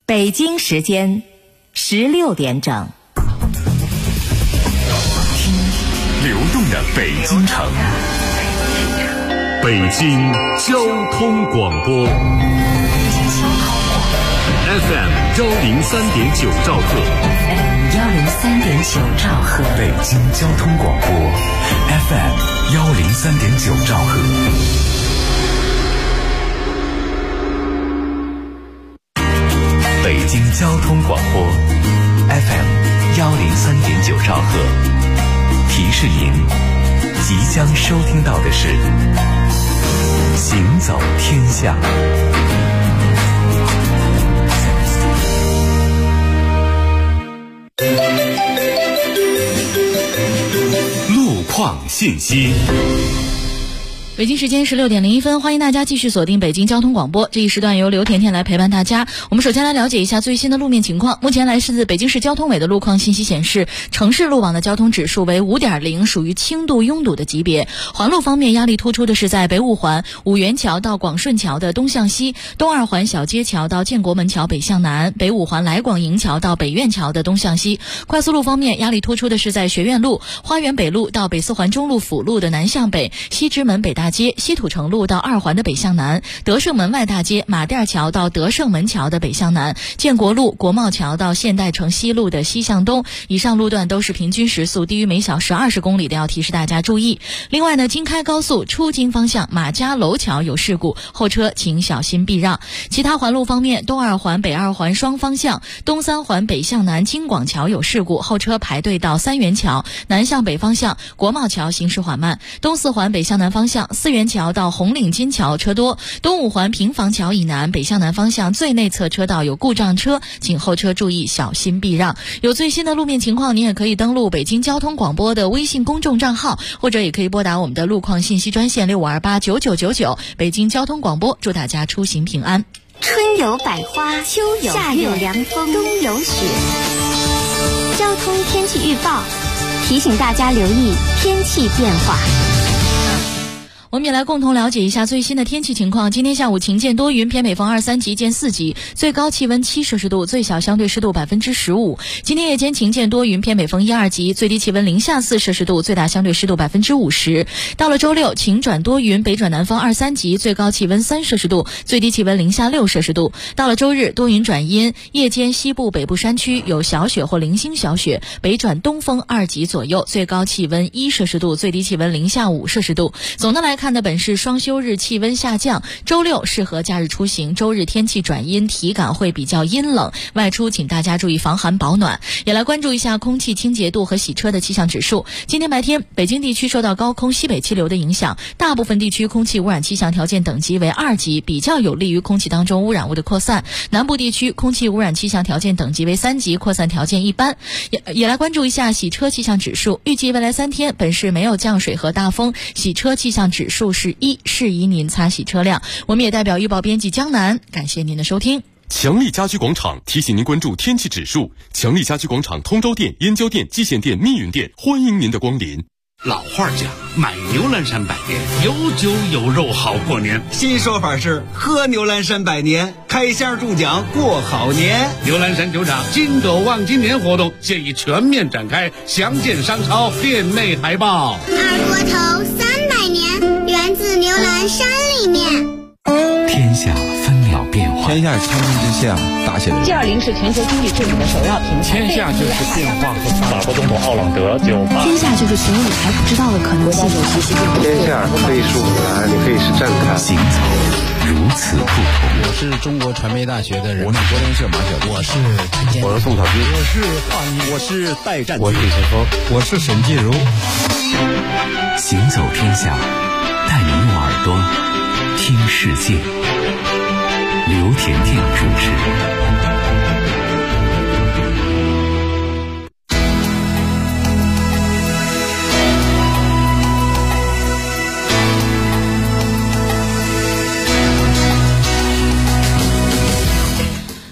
北京时间16点整， 听流动的北京城，北京交通广播 FM 103.9兆赫 103.9兆赫， 北京交通广播 FM 103.9兆赫。北京交通广播 FM 103.9兆赫，提示您即将收听到的是行走天下。路况信息。 北京时间16点01分，欢迎大家继续锁定北京交通广播。这一时段由刘甜甜来陪伴大家。我们首先来了解一下最新的路面情况。目前来自北京市交通委的路况信息显示，城市路网的交通指数为 5.0， 属于轻度拥堵的级别。环路方面，压力突出的是在北五环五元桥到广顺桥的东向西，东二环小街桥到建国门桥北向南，北五环来广营桥到北苑桥的东向西。快速路方面，压力突出的是在学院路、花园北路到北四环中路辅路的南向北，西直门北大街、西土城路到二环的北向南，德胜门外大街、马甸桥到德胜门桥的北向南，建国路、国贸桥到现代城西路的西向东。以上路段都是平均时速低于每小时20公里的，要提示大家注意。另外呢，京开高速出京方向马家楼桥有事故，后车请小心避让。其他环路方面，东二环、北二环双方向，东三环北向南京广桥有事故，后车排队到三元桥。南向北方向，国贸桥行驶缓慢。东四环北向南方向，四元桥到红岭金桥车多。东五环平房桥以南北向南方向最内侧车道有故障车，请后车注意小心避让。有最新的路面情况，你也可以登录北京交通广播的微信公众账号，或者也可以拨打我们的路况信息专线65289999。北京交通广播祝大家出行平安。 春有百花，秋有夏有凉风，冬有雪。交通天气预报提醒大家留意天气变化。 我们也来共同了解一下最新的天气情况。今天下午晴见多云，偏北风2-3级见4级，最高气温7摄氏度，最小相对湿度15%。今天夜间晴见多云，偏北风1-2级，最低气温零下4摄氏度，最大相对湿度50%。到了周六，晴转多云，北转南风2-3级，最高气温3摄氏度，最低气温零下6摄氏度。到了周日，多云转阴，夜间西部北部山区有小雪或零星小雪，北转东风2级左右，最高气温1摄氏度，最低气温零下5摄氏度。总的来看的本是双休日，气温下降，周六适合假日出行，周日天气转阴，体感会比较阴冷，外出请大家注意防寒保暖。也来关注一下空气清洁度和洗车的气象指数。今天白天，北京地区受到高空西北气流的影响，大部分地区空气污染气象条件等级为2级，比较有利于空气当中污染物的扩散。南部地区空气污染气象条件等级为3级，扩散条件一般。也来关注一下洗车气象指数，预计未来3天本市没有降水和大风，洗车气象指数是1，适宜您擦洗车辆。我们也代表预报编辑江南，感谢您的收听。 强力家居广场提醒您关注天气指数。强力家居广场通州店、燕郊店、蓟县店、密云店，欢迎您的光临。 老话讲，买牛栏山百年，有酒有肉好过年。 新说法是喝牛栏山百年，开箱中奖过好年。 牛栏山酒厂金斗望今年活动现已全面展开，详见商超店内海报。 二锅头300年，源自牛栏山里面。 天下分秒变化， 天下是苍生之下打起来的。 G20是全球经济治理的首要平台。 天下就是变化和法国总统奥朗德就天下就是所有你还不知道的可能性。 天下可以是舞台，也可以是站台。 行走如此不同。 我是中国传媒大学的人，我是国联社马晓东， 我是宋小军， 我是华谊，我是戴占， 我是李晨峰， 我是沈继如。 行走天下，带你用耳朵听世界。刘甜甜主持。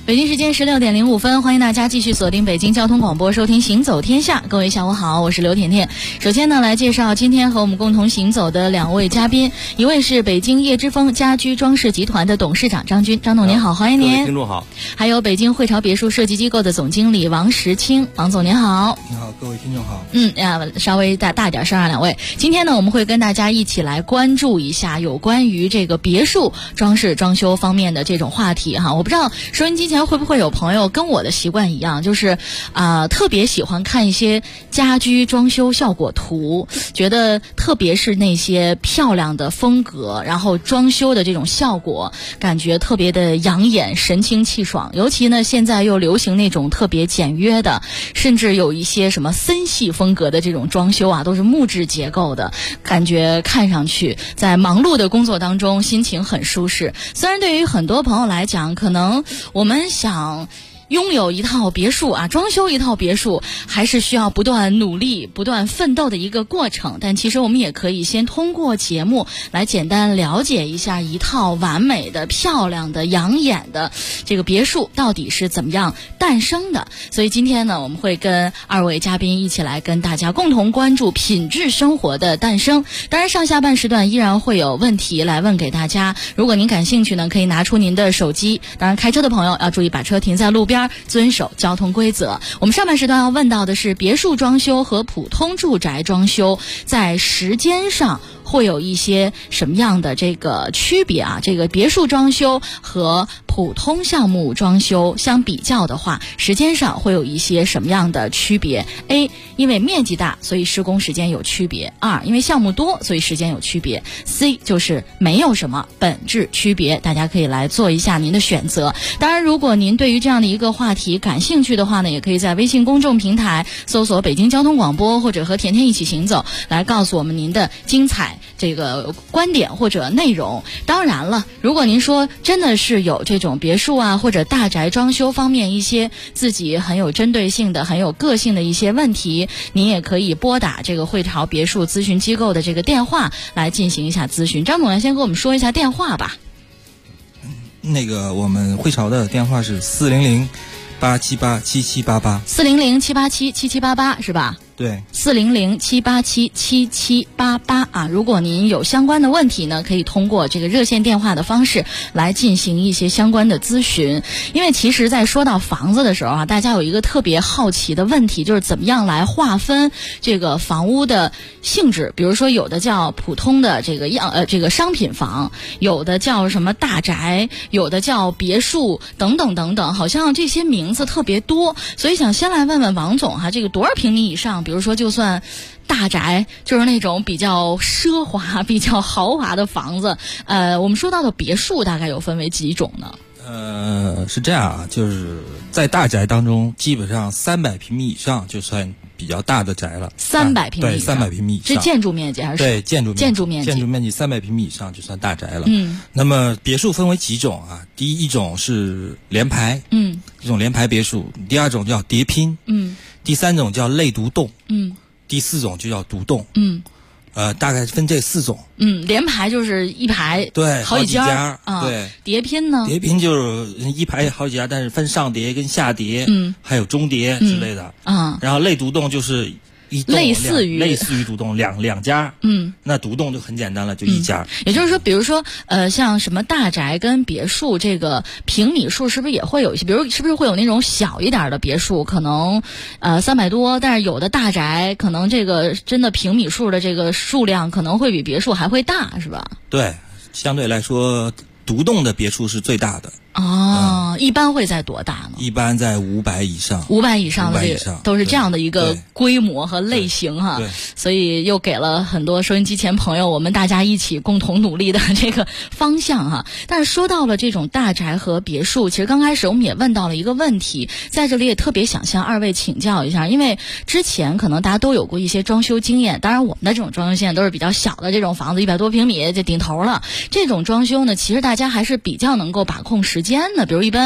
北京时间16:05，欢迎大家继续锁定北京交通广播，收听《行走天下》。各位下午好，我是刘甜甜。首先呢，来介绍今天和我们共同行走的两位嘉宾，一位是北京叶之峰家居装饰集团的董事长张军，张总您好，欢迎您。 各位听众好。 还有北京汇潮别墅设计机构的总经理王石清，王总您好。 你好，各位听众好。 稍微大点声啊，两位。今天呢，我们会跟大家一起来关注一下有关于这个别墅装饰装修方面的这种话题哈。我不知道收音机前会不会有朋友跟我的习惯一样，就是特别喜欢看一些家居装修效果图，觉得特别是那些漂亮的风格，然后装修的这种效果，感觉特别的养眼，神清气爽。尤其呢，现在又流行那种特别简约的，甚至有一些什么森系风格的这种装修啊，都是木质结构的，感觉看上去在忙碌的工作当中心情很舒适。虽然对于很多朋友来讲，可能我们想拥有一套别墅啊，装修一套别墅还是需要不断努力不断奋斗的一个过程，但其实我们也可以先通过节目来简单了解一下一套完美的漂亮的养眼的这个别墅到底是怎么样诞生的。所以今天呢，我们会跟二位嘉宾一起来跟大家共同关注品质生活的诞生。当然上下半时段依然会有问题来问给大家，如果您感兴趣呢，可以拿出您的手机，当然开车的朋友要注意把车停在路边，遵守交通规则。我们上半时段要问到的是别墅装修和普通住宅装修在时间上会有一些什么样的这个区别啊？这个别墅装修和普通项目装修相比较的话，时间上会有一些什么样的区别？ A. 因为面积大，所以施工时间有区别。2. 因为项目多，所以时间有区别。C. 就是没有什么本质区别。大家可以来做一下您的选择。当然，如果您对于这样的一个话题感兴趣的话呢，也可以在微信公众平台搜索北京交通广播，或者和甜甜一起行走，来告诉我们您的精彩这个观点或者内容。当然了，如果您说真的是有这种别墅啊或者大宅装修方面一些自己很有针对性的很有个性的一些问题，您也可以拨打这个汇潮别墅咨询机构的这个电话来进行一下咨询。张总来先跟我们说一下电话吧。 那个我们汇潮的电话是400-878-7788 400-787-7788是吧？ 对 ，400-787-7788啊！如果您有相关的问题呢，可以通过这个热线电话的方式来进行一些相关的咨询。因为其实在说到房子的时候啊，大家有一个特别好奇的问题，就是怎么样来划分这个房屋的性质。比如说有的叫普通的这个商品房，有的叫什么大宅，有的叫别墅等等等等，好像这些名字特别多。所以想先来问问王总哈，这个多少平米以上？比如说就算大宅，就是那种比较奢华比较豪华的房子，我们说到的别墅大概有分为几种呢？ 是这样啊，就是在大宅当中基本上300平米以上就算比较大的宅了。 300平米以上， 对，300平米以上是建筑面积还是？ 对，建筑面积 300 平米以上就算大宅了。那么别墅分为几种啊？第一种是联排，这种联排别墅；第二种叫叠拼，第三种叫类独栋，第四种就叫独栋，大概分这4种。 联排就是一排， 对， 好几家啊。对， 叠拼呢？ 叠拼就是一排好几家，但是分上叠跟下叠，还有中叠之类的。然后类独栋就是一栋类似于独栋两家，那独栋就很简单了，就一家。 也就是说，比如说像什么大宅跟别墅，这个平米数是不是也会有一些？比如是不是会有那种小一点的别墅，可能300多，但是有的大宅可能这个真的平米数的这个数量可能会比别墅还会大，是吧？ 对，相对来说独栋的别墅是最大的。 一般会在多大呢？ 一般在500以上。 500以上的这个都是这样的一个规模和类型哈。 对， 所以又给了很多收音机前朋友我们大家一起共同努力的这个方向哈。但是说到了这种大宅和别墅，其实刚开始我们也问到了一个问题，在这里也特别想向二位请教一下，因为之前可能大家都有过一些装修经验，当然我们的这种装修经验都是比较小的这种房子，100多平米就顶头了。这种装修呢，其实大家还是比较能够把控时间的，比如一般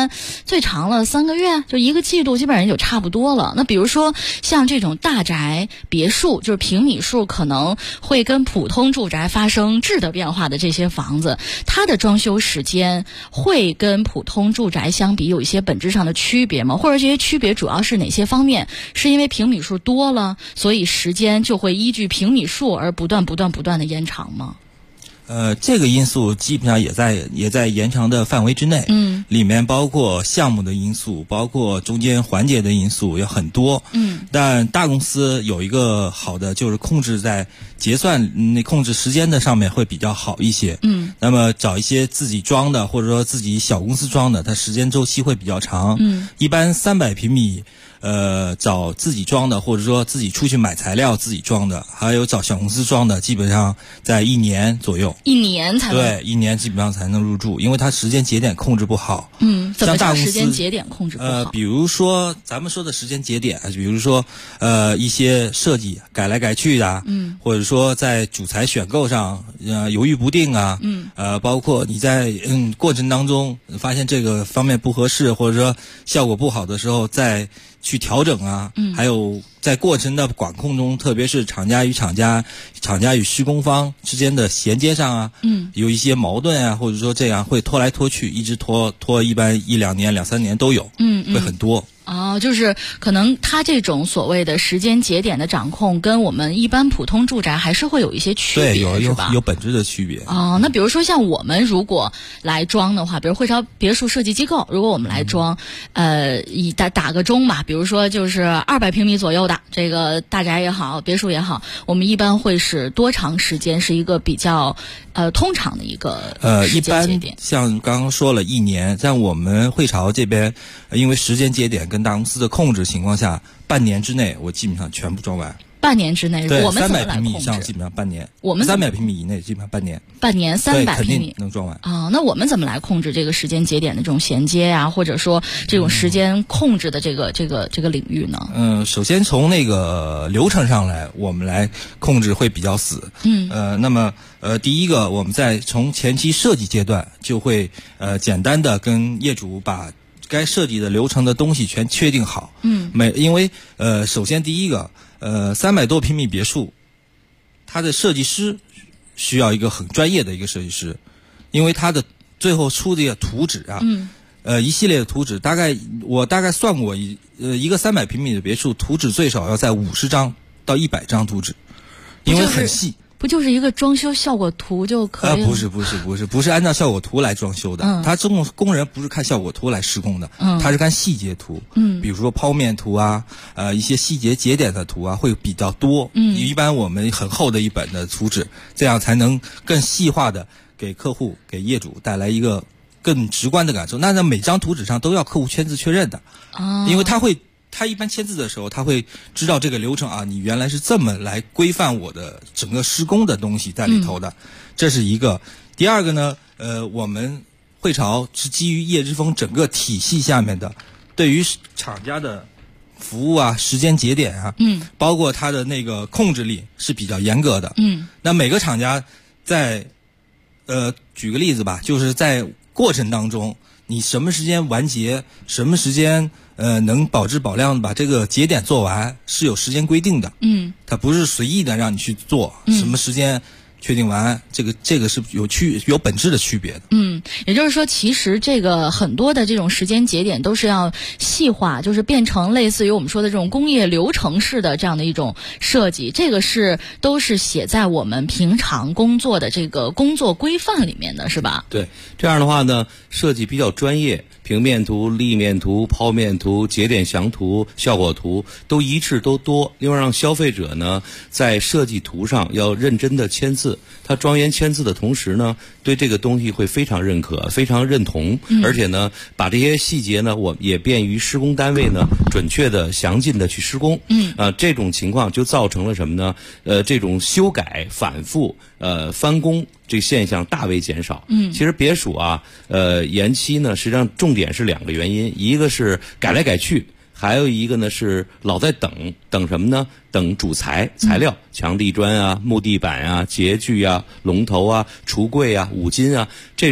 般最长了3个月，就1个季度基本上就差不多了。那比如说像这种大宅别墅，就是平米数可能会跟普通住宅发生质的变化的这些房子，它的装修时间会跟普通住宅相比有一些本质上的区别吗？或者这些区别主要是哪些方面？是因为平米数多了，所以时间就会依据平米数而不断的延长吗？ 这个因素基本上也在延长的范围之内。里面包括项目的因素，包括中间环节的因素有很多。但大公司有一个好的就是控制在结算控制时间的上面会比较好一些。那么找一些自己装的或者说自己小公司装的，它时间周期会比较长。一般300平米。找自己装的，或者说自己出去买材料自己装的，还有找小公司装的，基本上在1年左右。 1年才能？ 对，1年基本上才能入住，因为它时间节点控制不好。 怎么叫时间节点控制不好？ 比如说咱们说的时间节点，比如说一些设计改来改去的，或者说在主材选购上犹豫不定啊，包括你在过程当中发现这个方面不合适，或者说效果不好的时候再去调整啊，还有在过程的管控中，特别是厂家与厂家与施工方之间的衔接上啊，有一些矛盾啊，或者说这样会拖来拖去，一直拖一般1-2年、2-3年都有，会很多。 就是可能它这种所谓的时间节点的掌控，跟我们一般普通住宅还是会有一些区别， 对， 是吧？ 有本质的区别。 那比如说像我们如果来装的话，比如汇潮别墅设计机构，如果我们来装，以打个中吧，比如说就是200平米左右的这个大宅也好，别墅也好，我们一般会是多长时间是一个比较通常的一个时间节点？ 一般像刚刚说了1年，在我们汇潮这边，因为时间节点跟大公司的控制情况下，半年之内我基本上全部装完。 半年之内， 对， 我们怎么来控制？300平米以上基本上半年， 我们 300平米以内基本上半年。 半年300平米能装完那我们怎么来控制这个时间节点的这种衔接啊，或者说这种时间控制的这个领域呢？ 首先从那个流程上来，我们来控制会比较死。那么第一个，我们在从前期设计阶段就会简单的跟业主把该设计的流程的东西全确定好。因为首先第一个，300多平米别墅，它的设计师需要一个很专业的一个设计师，因为它的最后出的图纸啊，一系列的图纸，我大概算过一个300平米的别墅，图纸最少要在50张到100张图纸，因为很细。 不就是一个装修效果图就可以了？ 不是按照效果图来装修的。他工人不是看效果图来施工的，他是看细节图。比如说剖面图啊，一些细节节点的图啊会比较多。一般我们很厚的一本的图纸，这样才能更细化的给客户、给业主带来一个更直观的感受。那每张图纸上都要客户签字确认的，因为他一般签字的时候，他会知道这个流程啊，你原来是这么来规范我的整个施工的东西在里头的，这是一个。第二个呢，我们汇潮是基于叶之峰整个体系下面的，对于厂家的服务啊、时间节点啊，包括它的那个控制力是比较严格的。那每个厂家在举个例子吧，就是在过程当中，你什么时间完结，什么时间能保质保量把这个节点做完，是有时间规定的。它不是随意的让你去做，什么时间确定完，这个是有本质的区别的。 也就是说，其实这个很多的这种时间节点都是要细化，就是变成类似于我们说的这种工业流程式的这样的一种设计。这个都是写在我们平常工作的这个工作规范里面的，是吧？ 对，这样的话呢，设计比较专业。平面图、立面图、剖面图、节点详图、效果图都一致都多，另外让消费者呢在设计图上要认真的签字，他庄严签字的同时呢，对这个东西会非常认可、非常认同，而且呢，把这些细节呢，我也便于施工单位呢准确的、详尽的去施工。这种情况就造成了什么呢？这种修改、反复、翻工这个现象大为减少。其实别墅啊，延期呢，实际上重点是2个原因，一个是改来改去，还有一个呢是老在等什么呢？等主材料，墙地砖啊、木地板啊、洁具啊、龙头啊、橱柜啊、五金啊，这种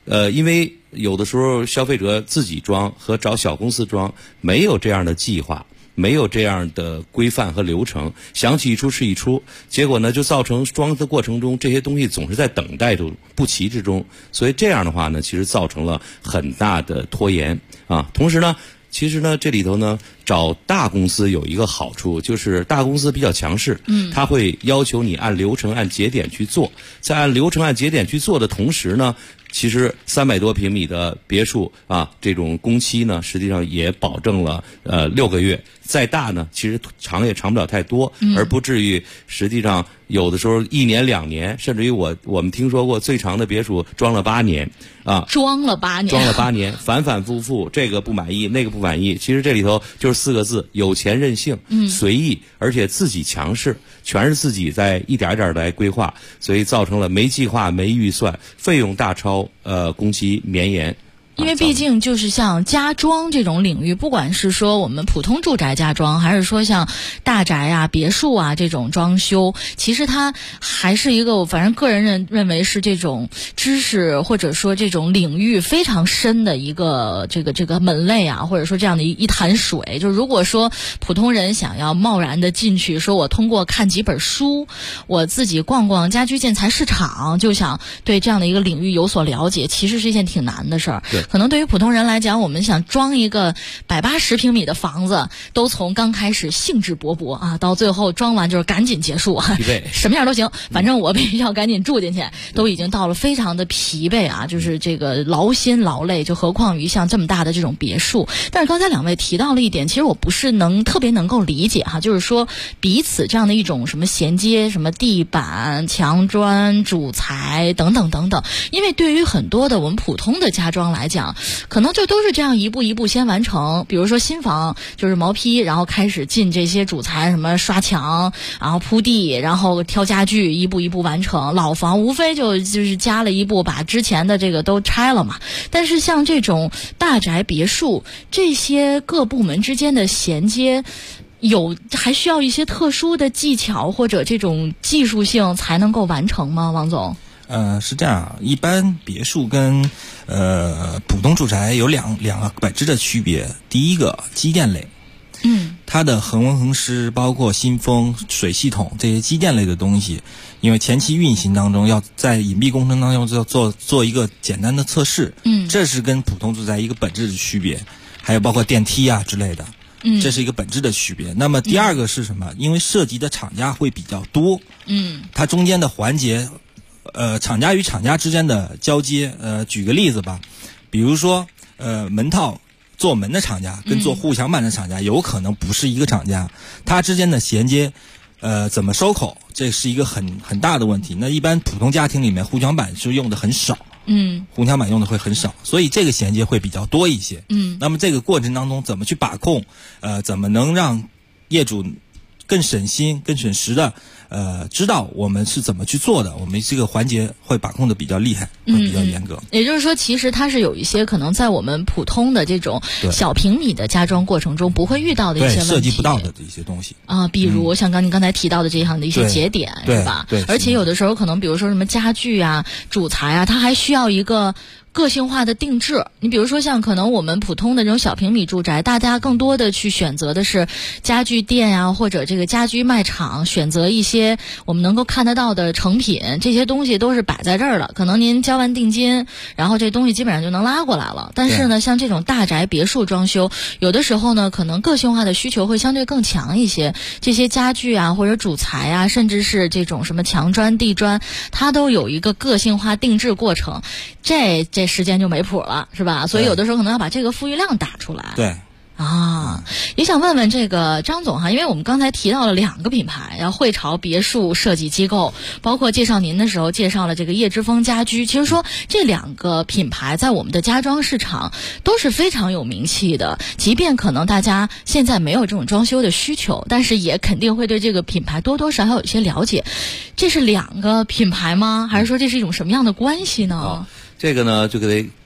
因为有的时候消费者自己装和找小公司装没有这样的计划，没有这样的规范和流程，想起一出是一出，结果呢就造成装的过程中这些东西总是在等待中不齐之中，所以这样的话呢，其实造成了很大的拖延啊。同时呢，其实呢，这里头呢，找大公司有一个好处，就是大公司比较强势，他会要求你按流程、按节点去做，在按流程、按节点去做的同时呢，其实300多平米的别墅啊，这种工期呢，实际上也保证了6个月。再大呢，其实长也长不了太多，而不至于实际上有的时候1年2年，甚至于我们听说过最长的别墅装了8年啊， 装了8年， 反反复复，这个不满意，那个不满意。其实这里头就是4个字：有钱任性，随意，而且自己强势，全是自己在一点一点来规划，所以造成了没计划、没预算，费用大超，工期绵延。 因为毕竟就是像家装这种领域，不管是说我们普通住宅家装，还是说像大宅啊、别墅啊这种装修，其实它还是一个，反正个人认为是这种知识或者说这种领域非常深的一个这个门类啊，或者说这样的一潭水。就如果说普通人想要贸然的进去，说我通过看几本书，我自己逛逛家居建材市场，就想对这样的一个领域有所了解，其实是一件挺难的事儿。可能对于普通人来讲，我们想装一个180平米的房子，都从刚开始兴致勃勃啊，到最后装完就是赶紧结束，什么样都行，反正我必须要赶紧住进去，都已经到了非常的疲惫啊，就是这个劳心劳累，就何况于像这么大的这种别墅。但是刚才2位提到了一点，其实我不是特别能够理解哈，就是说彼此这样的一种什么衔接，什么地板、墙砖、主材等等等等，因为对于很多的我们普通的家装来讲，可能就都是这样一步一步先完成。比如说新房就是毛坯，然后开始进这些主材，什么刷墙，然后铺地，然后挑家具，一步一步完成。老房无非就是加了一步，把之前的这个都拆了嘛。但是像这种大宅别墅，这些各部门之间的衔接还需要一些特殊的技巧或者这种技术性才能够完成吗？王总？ 是这样，一般别墅跟普通住宅有两个本质的区别。第一个，机电类，它的恒温恒湿，包括新风、水系统这些机电类的东西，因为前期运行当中要在隐蔽工程当中要做一个简单的测试，这是跟普通住宅一个本质的区别。还有包括电梯啊之类的，这是一个本质的区别。那么第二个是什么？因为涉及的厂家会比较多，它中间的环节。厂家与厂家之间的交接，举个例子吧，比如说门套做门的厂家跟做护墙板的厂家有可能不是一个厂家，它之间的衔接怎么收口，这是一个很大的问题。那一般普通家庭里面护墙板是用的很少，护墙板用的会很少，所以这个衔接会比较多一些。那么这个过程当中怎么去把控，怎么能让业主更省心、更省时的知道我们是怎么去做的，我们这个环节会把控的比较厉害，会比较严格。 也就是说，其实它是有一些可能在我们普通的这种小平米的家装过程中不会遇到的一些问题， 涉及不到的这些东西啊，比如像您刚才提到的这样的一些节点，是吧？ 对， 而且有的时候可能比如说什么家具啊、主材啊，它还需要一个个性化的定制。你比如说像可能我们普通的这种小平米住宅，大家更多的去选择的是家具店啊，或者这个家居卖场，选择一些我们能够看得到的成品，这些东西都是摆在这儿的，可能您交完定金，然后这东西基本上就能拉过来了。但是呢，像这种大宅别墅装修，有的时候呢，可能个性化的需求会相对更强一些，这些家具啊或者主材啊，甚至是这种什么墙砖、地砖，它都有一个个性化定制过程，这时间就没谱了，是吧？所以有的时候可能要把这个富裕量打出来。 对。 也想问问这个张总哈，因为我们刚才提到了2个品牌，要汇潮别墅设计机构，包括介绍您的时候介绍了这个叶之峰家居。其实说这2个品牌在我们的家装市场都是非常有名气的，即便可能大家现在没有这种装修的需求，但是也肯定会对这个品牌多多少少有一些了解。这是2个品牌吗？还是说这是一种什么样的关系呢？ 这个呢，就得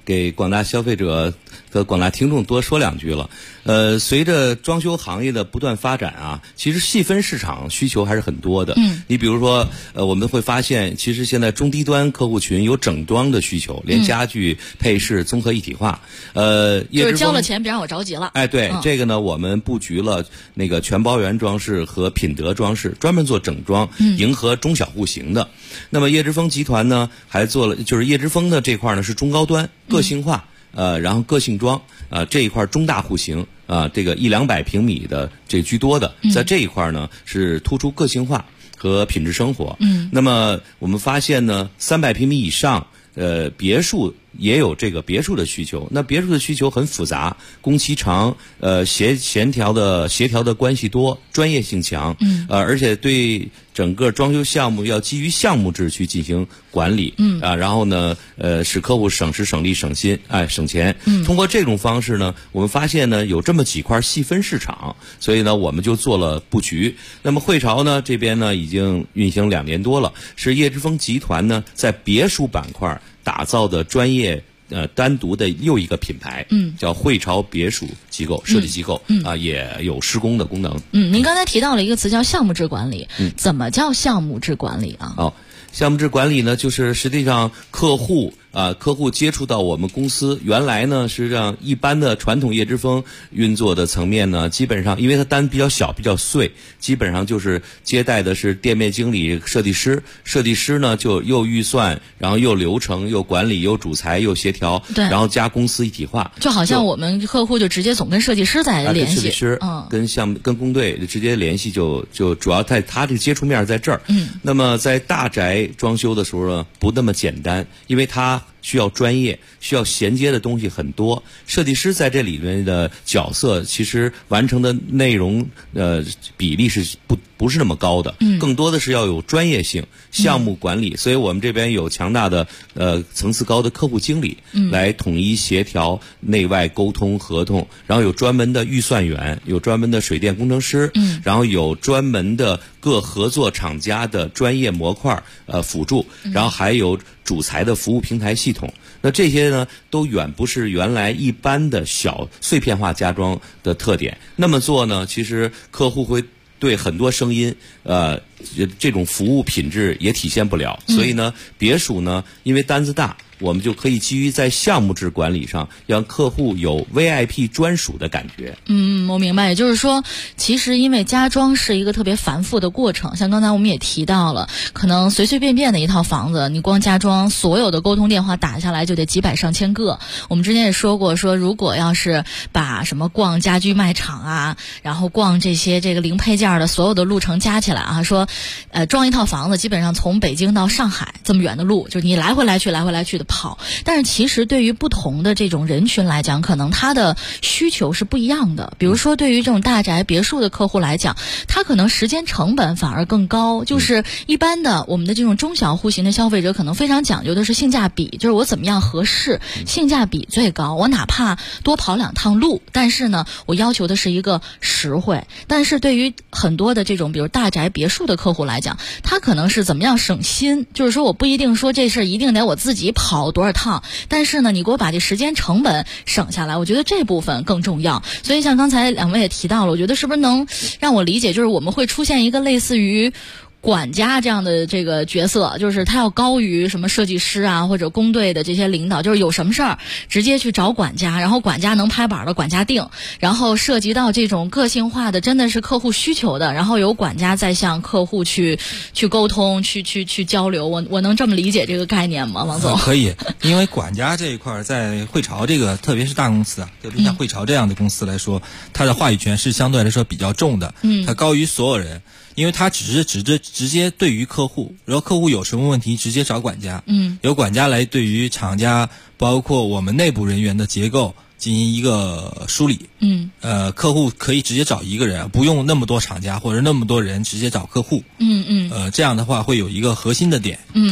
给广大消费者和广大听众多说两句了。随着装修行业的不断发展啊，其实细分市场需求还是很多的。你比如说，我们会发现，其实现在中低端客户群有整装的需求，连家具、配饰综合一体化。 就是交了钱别让我着急了。 哎，对，这个呢，我们布局了那个全包圆装饰和品德装饰，专门做整装，迎合中小户型的。那么叶之峰集团呢，还做了，就是叶之峰的这块呢是中高端个性化。然后个性装这一块中大户型这个100-200平米的这居多的，在这一块呢是突出个性化和品质生活。那么我们发现呢，300平米以上别墅也有这个别墅的需求。那别墅的需求很复杂，工期长，协调的关系多，专业性强，而且对整个装修项目要基于项目制去进行管理，然后呢，使客户省时省力省心，省钱。通过这种方式呢，我们发现呢有这么几块细分市场，所以呢我们就做了布局。那么汇潮呢这边呢已经运行2年多了，是叶之峰集团呢在别墅板块打造的专业单独的又一个品牌，叫汇潮别墅机构设计机构，也有施工的功能。 您刚才提到了一个词叫项目制管理，怎么叫项目制管理啊？ 项目制管理呢，就是实际上客户接触到我们公司，原来呢实际上一般的传统叶之峰运作的层面呢，基本上因为它单比较小比较碎，基本上就是接待的是店面经理、设计师呢就又预算，然后又流程又管理又主裁又协调，然后加公司一体化， 就好像我们客户就直接总跟设计师在联系， 跟设计师跟项目跟工队直接联系，就主要在他这接触面在这儿。那么在大宅装修的时候呢，不那么简单，因为它需要专业，需要衔接的东西很多。设计师在这里面的角色，其实完成的内容比例是不是那么高的，更多的是要有专业性、项目管理。所以我们这边有强大的层次高的客户经理来统一协调内外沟通合同，然后有专门的预算员，有专门的水电工程师，然后有专门的各合作厂家的专业模块辅助，然后还有主裁的服务平台系统。那这些呢都远不是原来一般的小碎片化家装的特点。那么做呢，其实客户会对很多声音这种服务品质也体现不了。所以呢，别墅呢因为单子大，我们就可以基于在项目制管理上，让客户有 VIP 专属的感觉。 我明白，也就是说，其实因为家装是一个特别繁复的过程，像刚才我们也提到了，可能随随便便的一套房子，你光家装，所有的沟通电话打下来就得几百上千个。我们之前也说过，说如果要是把什么逛家居卖场啊，然后逛这个零配件的所有的路程加起来啊，说装一套房子基本上从北京到上海这么远的路，就是你来回来去的跑。但是其实对于不同的这种人群来讲，可能他的需求是不一样的。比如说对于这种大宅别墅的客户来讲，他可能时间成本反而更高。就是一般的我们的这种中小户型的消费者可能非常讲究的是性价比，就是我怎么样合适，性价比最高，我哪怕多跑2趟路，但是呢我要求的是一个实惠。但是对于很多的这种比如大宅别墅的客户来讲，他可能是怎么样省心，就是说我不一定说这事一定得我自己跑多少趟，但是呢你给我把这时间成本省下来，我觉得这部分更重要。所以像刚才两位也提到了，我觉得是不是能让我理解，就是我们会出现一个类似于管家这样的这个角色，就是他要高于什么设计师啊或者工队的这些领导，就是有什么事儿直接去找管家，然后管家能拍板的管家定，然后涉及到这种个性化的真的是客户需求的，然后由管家再向客户去沟通去交流。我能这么理解这个概念吗，王总？ 可以，因为管家这一块在汇潮这个特别是大公司特别像汇潮这样的公司来说，它的话语权是相对来说比较重的，它高于所有人。因为他只是直接对于客户，然后客户有什么问题直接找管家，由管家来对于厂家包括我们内部人员的结构进行一个梳理，客户可以直接找一个人，不用那么多厂家或者那么多人直接找客户，这样的话会有一个核心的点。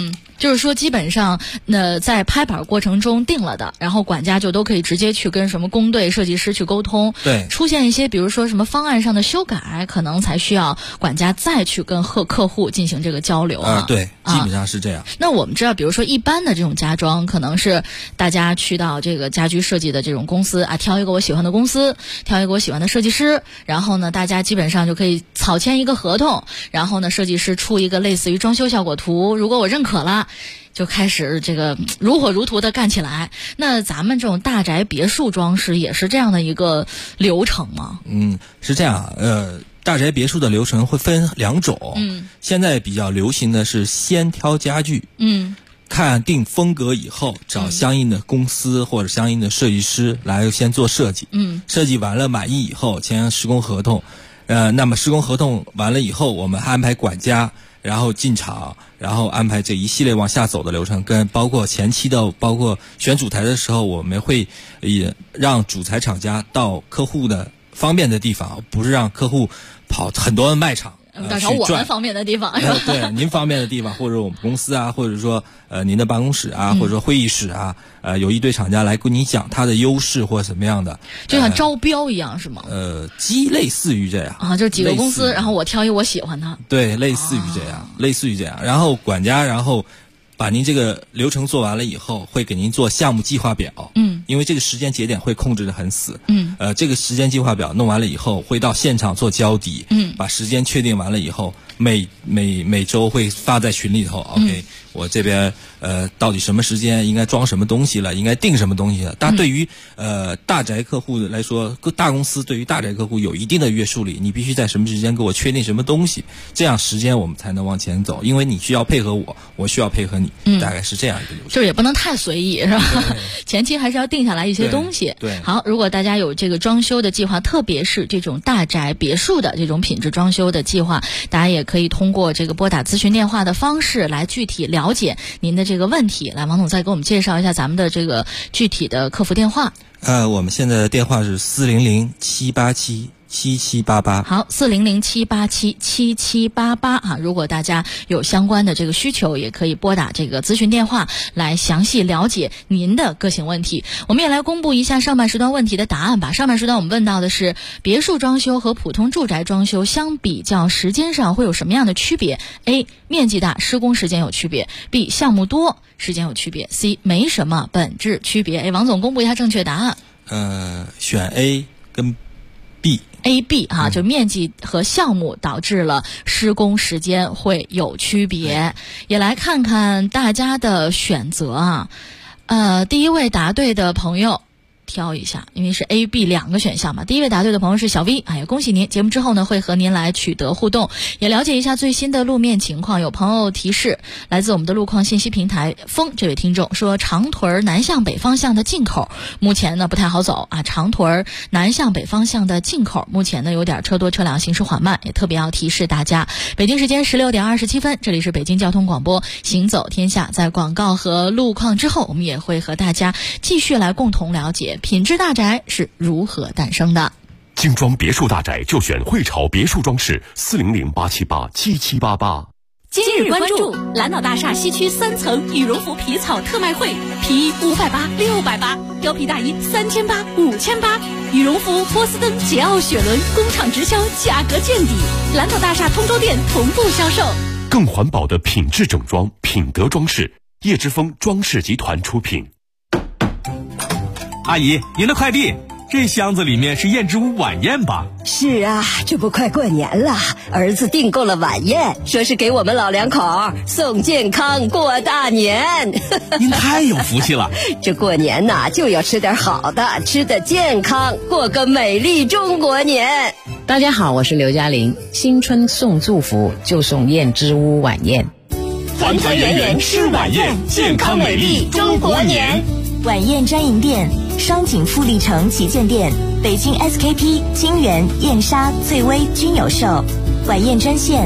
就是说基本上在拍板过程中定了的，然后管家就都可以直接去跟什么工队设计师去沟通。 对， 出现一些比如说什么方案上的修改，可能才需要管家再去跟客户进行这个交流对，基本上是这样。 那我们知道，比如说一般的这种家装，可能是大家去到这个家居设计的这种公司啊，挑一个我喜欢的公司，挑一个我喜欢的设计师，然后呢，大家基本上就可以草签一个合同，然后呢，设计师出一个类似于装修效果图，如果我认可了，就开始这个如火如荼的干起来。那咱们这种大宅别墅装饰也是这样的一个流程吗？ 是这样。大宅别墅的流程会分2种。现在比较流行的是先挑家具。看定风格以后，找相应的公司或者相应的设计师来先做设计。设计完了满意以后签施工合同。那么施工合同完了以后，我们安排管家，然后进场，然后安排这一系列往下走的流程，跟包括前期的，包括选主材的时候，我们会也让主材厂家到客户的方便的地方，不是让客户跑很多的卖场。 到找我们方便的地方是吧？ 对，您方便的地方，或者我们公司啊，或者说您的办公室啊，或者说会议室啊，有一堆厂家来跟你讲它的优势或什么样的， 就像招标一样是吗？ 类似于这样啊，就是几个公司，然后我挑一我喜欢的。 对，类似于这样，类似于这样。然后管家，然后把您这个流程做完了以后，会给您做项目计划表。因为这个时间节点会控制得很死。这个时间计划表弄完了以后，会到现场做交底。把时间确定完了以后，每周会发在群里头。OK，我这边到底什么时间应该装什么东西了，应该定什么东西了。但对于大宅客户来说，大公司对于大宅客户有一定的约束力，你必须在什么时间给我确定什么东西，这样时间我们才能往前走。因为你需要配合我，我需要配合你，大概是这样一个流程。 就是也不能太随意，是吧？前期还是要定下来一些东西。 对。 好，如果大家有这个装修的计划，特别是这种大宅别墅的这种品质装修的计划，大家也可以通过这个拨打咨询电话的方式来具体了解您的这个问题。来，王总再给我们介绍一下咱们的这个具体的客服电话。 我们现在的电话是400-787-7788。 好，400-787-7788啊！如果大家有相关的这个需求，也可以拨打这个咨询电话来详细了解您的个性问题。我们也来公布一下上半时段问题的答案吧。上半时段我们问到的是，别墅装修和普通住宅装修相比较时间上会有什么样的区别？ A. 面积大，施工时间有区别。 B. 项目多，时间有区别。 C. 没什么本质区别。王总公布一下正确答案。 选 A 跟 B。A、B 哈，就面积和项目导致了施工时间会有区别。也来看看大家的选择啊。第一位答对的朋友挑一下，因为是 A、B 2个选项嘛。第一位答对的朋友是小 V， 哎呀，恭喜您！节目之后呢，会和您来取得互动，也了解一下最新的路面情况。有朋友提示，来自我们的路况信息平台风这位听众说，长屯南向北方向的进口目前呢不太好走啊。长屯南向北方向的进口目前呢有点车多车辆行驶缓慢，也特别要提示大家。北京时间16点27分，这里是北京交通广播行走天下。在广告和路况之后，我们也会和大家继续来共同了解品质大宅是如何诞生的。 精装别墅大宅就选汇潮别墅装饰，400-878-7788。 今日关注蓝岛大厦西区3层羽绒服皮草特卖会，皮衣580、680，貂皮大衣3800、5800，羽绒服、波司登、桀骜雪伦工厂直销，价格见底。蓝岛大厦通州店同步销售。 更环保的品质整装，品德装饰，叶之峰装饰集团出品。 阿姨，您的快递，这箱子里面是燕之屋晚宴吧？ 是啊，这不快过年了，儿子订购了晚宴，说是给我们老两口送健康过大年。 您太有福气了。 这过年呐，就要吃点好的，吃得健康，过个美丽中国年。 大家好，我是刘嘉玲。新春送祝福，就送燕之屋晚宴。 团团圆圆吃晚宴，健康美丽中国年。 晚宴专营店，双井富力城旗舰店，北京 SKP、金源、燕莎、翠微均有售。晚宴专线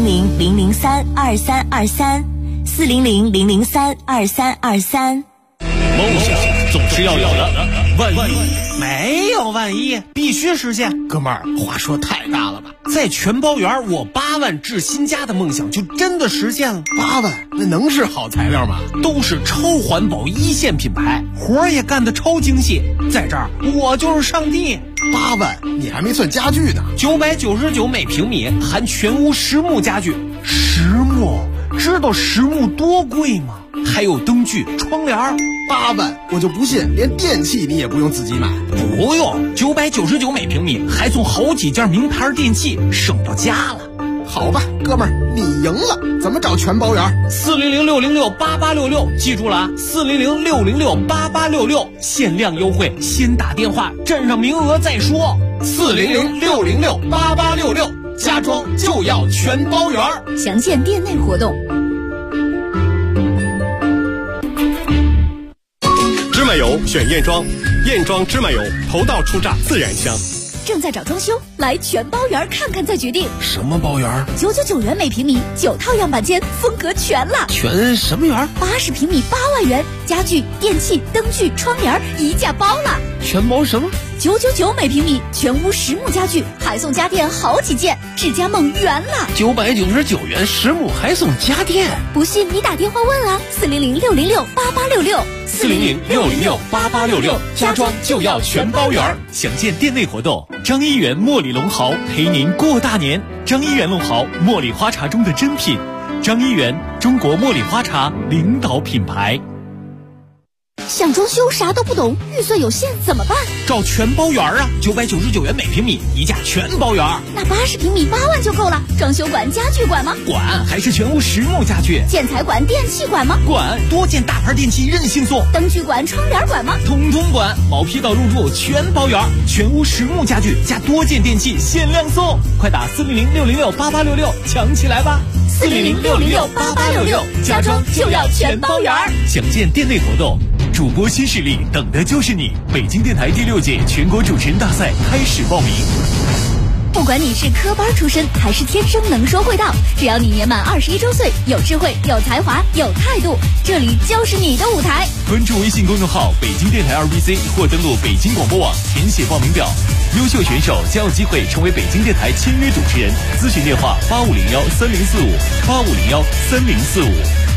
400-003-2323，400-003-2323。 梦想总是要有的，万一没有万一，必须实现。 哥们儿，话说太大了吧？ 在全包园我8万置新家的梦想就真的实现了。 8万，那能是好材料吗？ 都是超环保一线品牌，活儿也干得超精细，在这儿我就是上帝。 8万，你还没算家具呢。 999每平米，含全屋实木家具。实木，知道实木多贵吗？还有灯具、窗帘。 8万，我就不信连电器你也不用自己买。 不用，999每平米，还送好几件名牌电器，省到家了。 好吧，哥们儿，你赢了。怎么找全包园 ？400-606-8866，记住了啊！400-606-8866，限量优惠，先打电话，占上名额再说。400-606-8866，家装就要全包园。 详见店内活动。 芝麻油选燕庄，燕庄芝麻油头道出榨自然香。 正在找装修，来全包园看看再决定。 什么包园 ？999元每平米，9套样板间，风格全了。 全什么园 ？80平米8万元，家具、电器、灯具、窗帘一价包了。 全包什么 ？999每平米，全屋实木家具，还送家电好几件，置家梦圆了。 999元实木还送家电， 不信你打电话问啊，400-606-8866。 400-606-8866，家装就要全包园。详见店内活动。张一元茉莉龙毫陪您过大年。张一元龙毫，茉莉花茶中的珍品。张一元，中国茉莉花茶领导品牌。 想装修啥都不懂，预算有限怎么办？ 找全包园啊！999元每平米，一价全包园。 那80平米8万就够了。装修管、家具管吗？ 管，还是全屋实木家具。 建材管、电器管吗？ 管，多件大牌电器任性送。 灯具管、窗帘管吗？ 统统管，毛坯到入住全包园，全屋实木家具加多件电器限量送。快打400-606-8866，抢起来吧 ！400-606-8866，家装就要全包园。 详见店内活动。主播新势力，等的就是你！北京电台第6届全国主持人大赛开始报名。 不管你是科班出身还是天生能说会道，只要你年满21周岁，有智慧、有才华、有态度，这里就是你的舞台。 关注微信公众号北京电台2BC 或登录北京广播网填写报名表，优秀选手将有机会成为北京电台签约主持人。咨询电话8501-3045，8501-3045。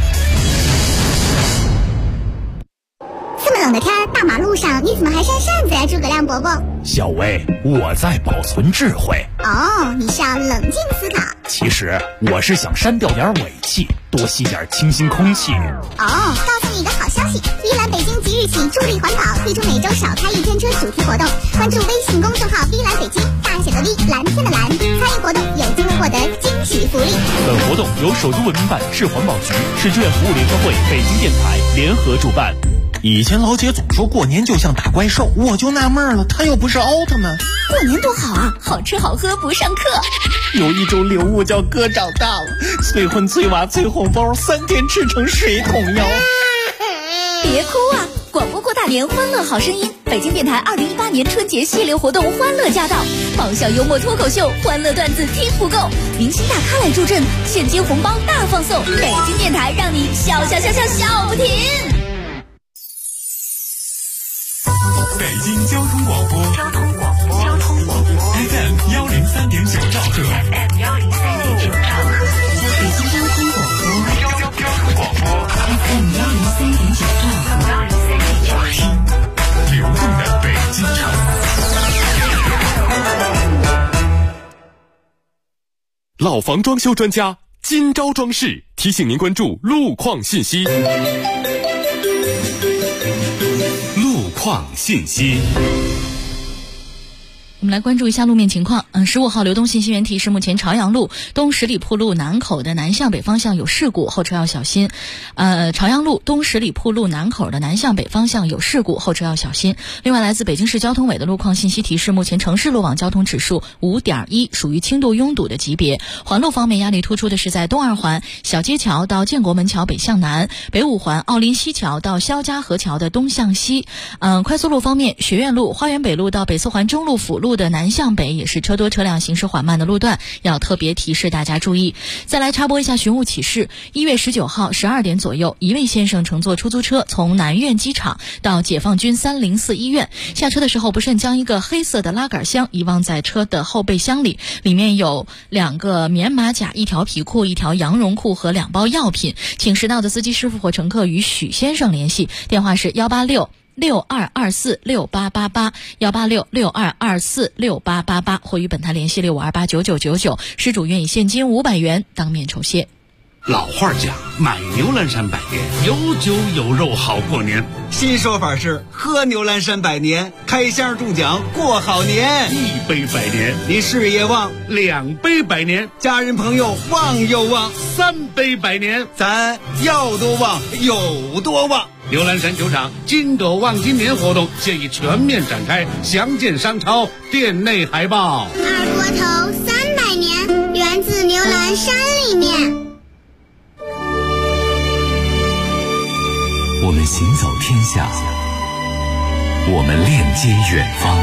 这么冷的天，大马路上你怎么还扇扇子呀，诸葛亮伯伯？ 小薇，我在保存智慧。 哦，你是要冷静思考。 其实我是想删掉点尾气，多吸点清新空气。 哦，告诉你一个好消息，依兰北京即日起助力环保，推出每周少开一天车主题活动。关注微信公众号“依兰北京”，大写的 V， 蓝天的蓝，参与活动有机会获得惊喜福利。 本活动由首都文明办、市环保局、市志愿服务联合会、北京电台联合主办。 以前老姐总说过年就像打怪兽，我就纳闷了，她又不是奥特曼。 过年多好啊，好吃好喝不上课。 有一种礼物叫哥长大了，催婚催娃催红包，3天吃成水桶腰。 别哭啊！广播过大年，欢乐好声音。北京电台2018年春节系列活动欢乐驾到，爆笑幽默脱口秀，欢乐段子听不够，明星大咖来助阵，现金红包大放送。北京电台让你笑笑笑笑笑不停。 北京交通广播，FM 103.9兆赫， 北京交通广播，FM 103.9兆赫， 流动的北京城。老房装修专家今朝装饰提醒您关注路况信息。信息， 我们来关注一下路面情况。15号流动信息源提示，目前朝阳路东十里铺路南口的南向北方向有事故，后车要小心。朝阳路东十里铺路南口的南向北方向有事故，后车要小心。另外，来自北京市交通委的路况信息提示，目前城市路网交通指数5.1，属于轻度拥堵的级别。环路方面，压力突出的是在东二环小街桥到建国门桥北向南，北五环奥林西桥到肖家河桥的东向西。快速路方面，学院路花园北路到北四环中路辅路路的南向北也是车多车辆行驶缓慢的路段，要特别提示大家注意。再来插播一下寻物启事：1月19号12点左右，一位先生乘坐出租车从南苑机场到解放军304医院，下车的时候不慎将一个黑色的拉杆箱遗忘在车的后备箱里，里面有2个棉马甲、1条皮裤、1条羊绒裤和2包药品，请识到的司机师傅或乘客与许先生联系，电话是186-6224-6888，186-6224-6888，或与本台联系6528-9999，失主愿以现金500元当面酬谢。 老话讲，买牛栏山百年，有酒有肉好过年。 新说法是喝牛栏山百年，开箱中奖过好年。 1杯百年， 你事业旺 ；2杯百年， 家人朋友旺又旺 ；3杯百年， 咱要多旺有多旺。 牛栏山酒厂金斗旺今年活动现已全面展开，详见商超店内海报。 二锅头300年，源自牛栏山里面。 我们行走天下，我们链接远方。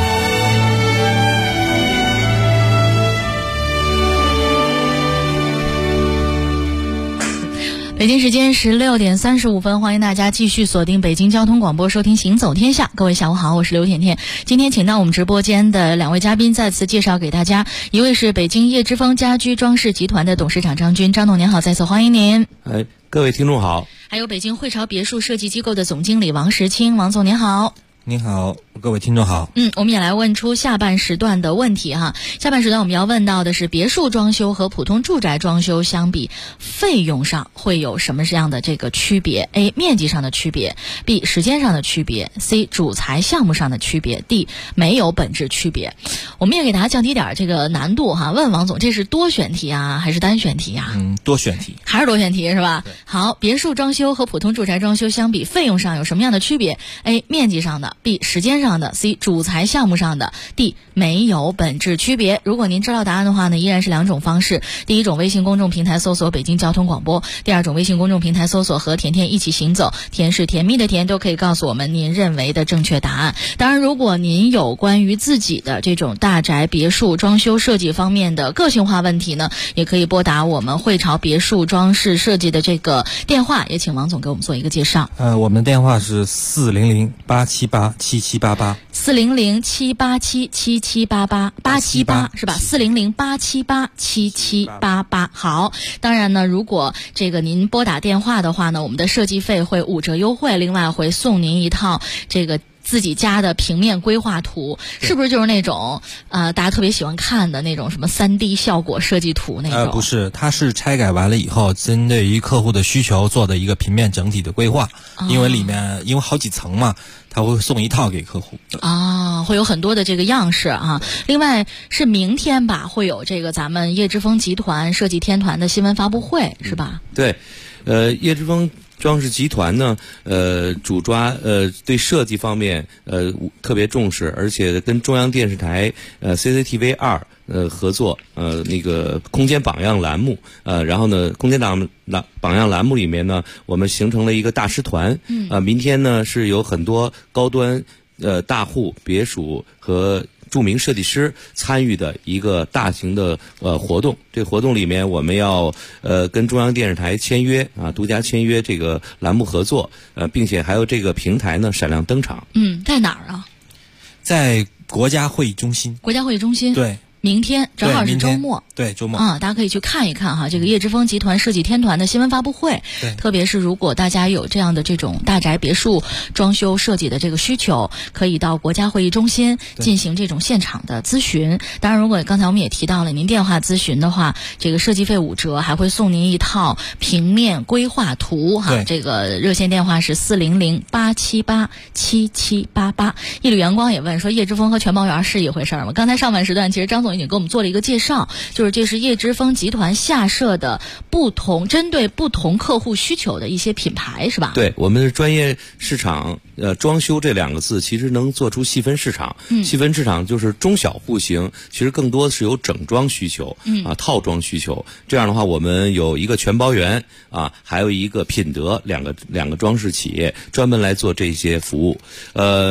北京时间16点35分，欢迎大家继续锁定北京交通广播，收听行走天下。各位下午好，我是刘甜甜。今天请到我们直播间的2位嘉宾再次介绍给大家，一位是北京叶之峰家居装饰集团的董事长张军，张总您好，再次欢迎您。 各位听众好。 还有北京汇潮别墅设计机构的总经理王石清，王总您好。 您好，各位听众好。 我们也来问出下半时段的问题哈。下半时段我们要问到的是，别墅装修和普通住宅装修相比，费用上会有什么样的这个区别 ？A. 面积上的区别 ，B. 时间上的区别 ，C. 主材项目上的区别 ，D. 没有本质区别。我们也给大家降低点这个难度哈。问王总，这是多选题啊，还是单选题啊？ 多选题， 还是多选题是吧？好，别墅装修和普通住宅装修相比，费用上有什么样的区别 ？A. 面积上的。B. 时间上的 C. 主材项目上的 D. 没有本质区别。如果您知道答案的话呢，依然是2种方式。第一种，微信公众平台搜索北京交通广播；第二种，微信公众平台搜索和甜甜一起行走，甜是甜蜜的甜，都可以告诉我们您认为的正确答案。当然，如果您有关于自己的这种大宅别墅装修设计方面的个性化问题呢，也可以拨打我们汇潮别墅装饰设计的这个电话，也请王总给我们做一个介绍。 我们的电话是400-878-7788，400-787-7788，878是吧？400-878-7788。好，当然呢，如果这个您拨打电话的话呢，我们的设计费会5折优惠，另外会送您一套这个自己家的平面规划图，是不是就是那种大家特别喜欢看的那种什么3D 效果设计图那种？不是，它是拆改完了以后，针对于客户的需求做的一个平面整体的规划，因为里面因为好几层嘛，它会送一套给客户。 会有很多的这个样式啊。另外是明天吧，会有这个咱们叶之峰集团设计天团的新闻发布会，是吧？ 对，叶之峰装饰集团呢，主抓对设计方面特别重视，而且跟中央电视台CCTV2合作那个空间榜样栏目然后呢空间榜样栏目里面呢，我们形成了一个大师团明天呢是有很多高端大户别墅和著名设计师参与的一个大型的活动。这活动里面我们要跟中央电视台签约独家签约这个栏目合作并且还有这个平台呢闪亮登场。 在哪儿啊？ 在国家会议中心。 国家会议中心。 对。 明天正好是周末， 对，周末大家可以去看一看哈，这个叶之峰集团设计天团的新闻发布会。 对， 特别是如果大家有这样的这种大宅别墅装修设计的这个需求，可以到国家会议中心进行这种现场的咨询。当然，如果刚才我们也提到了，您电话咨询的话，这个设计费5折，还会送您一套平面规划图哈。这个热线电话是400-878-7788。一缕阳光也问说，叶之峰和全包园是一回事吗？刚才上半时段其实张总已经给我们做了一个介绍，就是这是叶之峰集团下设的针对不同客户需求的一些品牌，是吧？ 对，我们的专业市场装修这2个字其实能做出细分市场。细分市场就是中小户型，其实更多的是有整装需求套装需求。这样的话，我们有一个全包园还有一个品德两个装饰企业专门来做这些服务。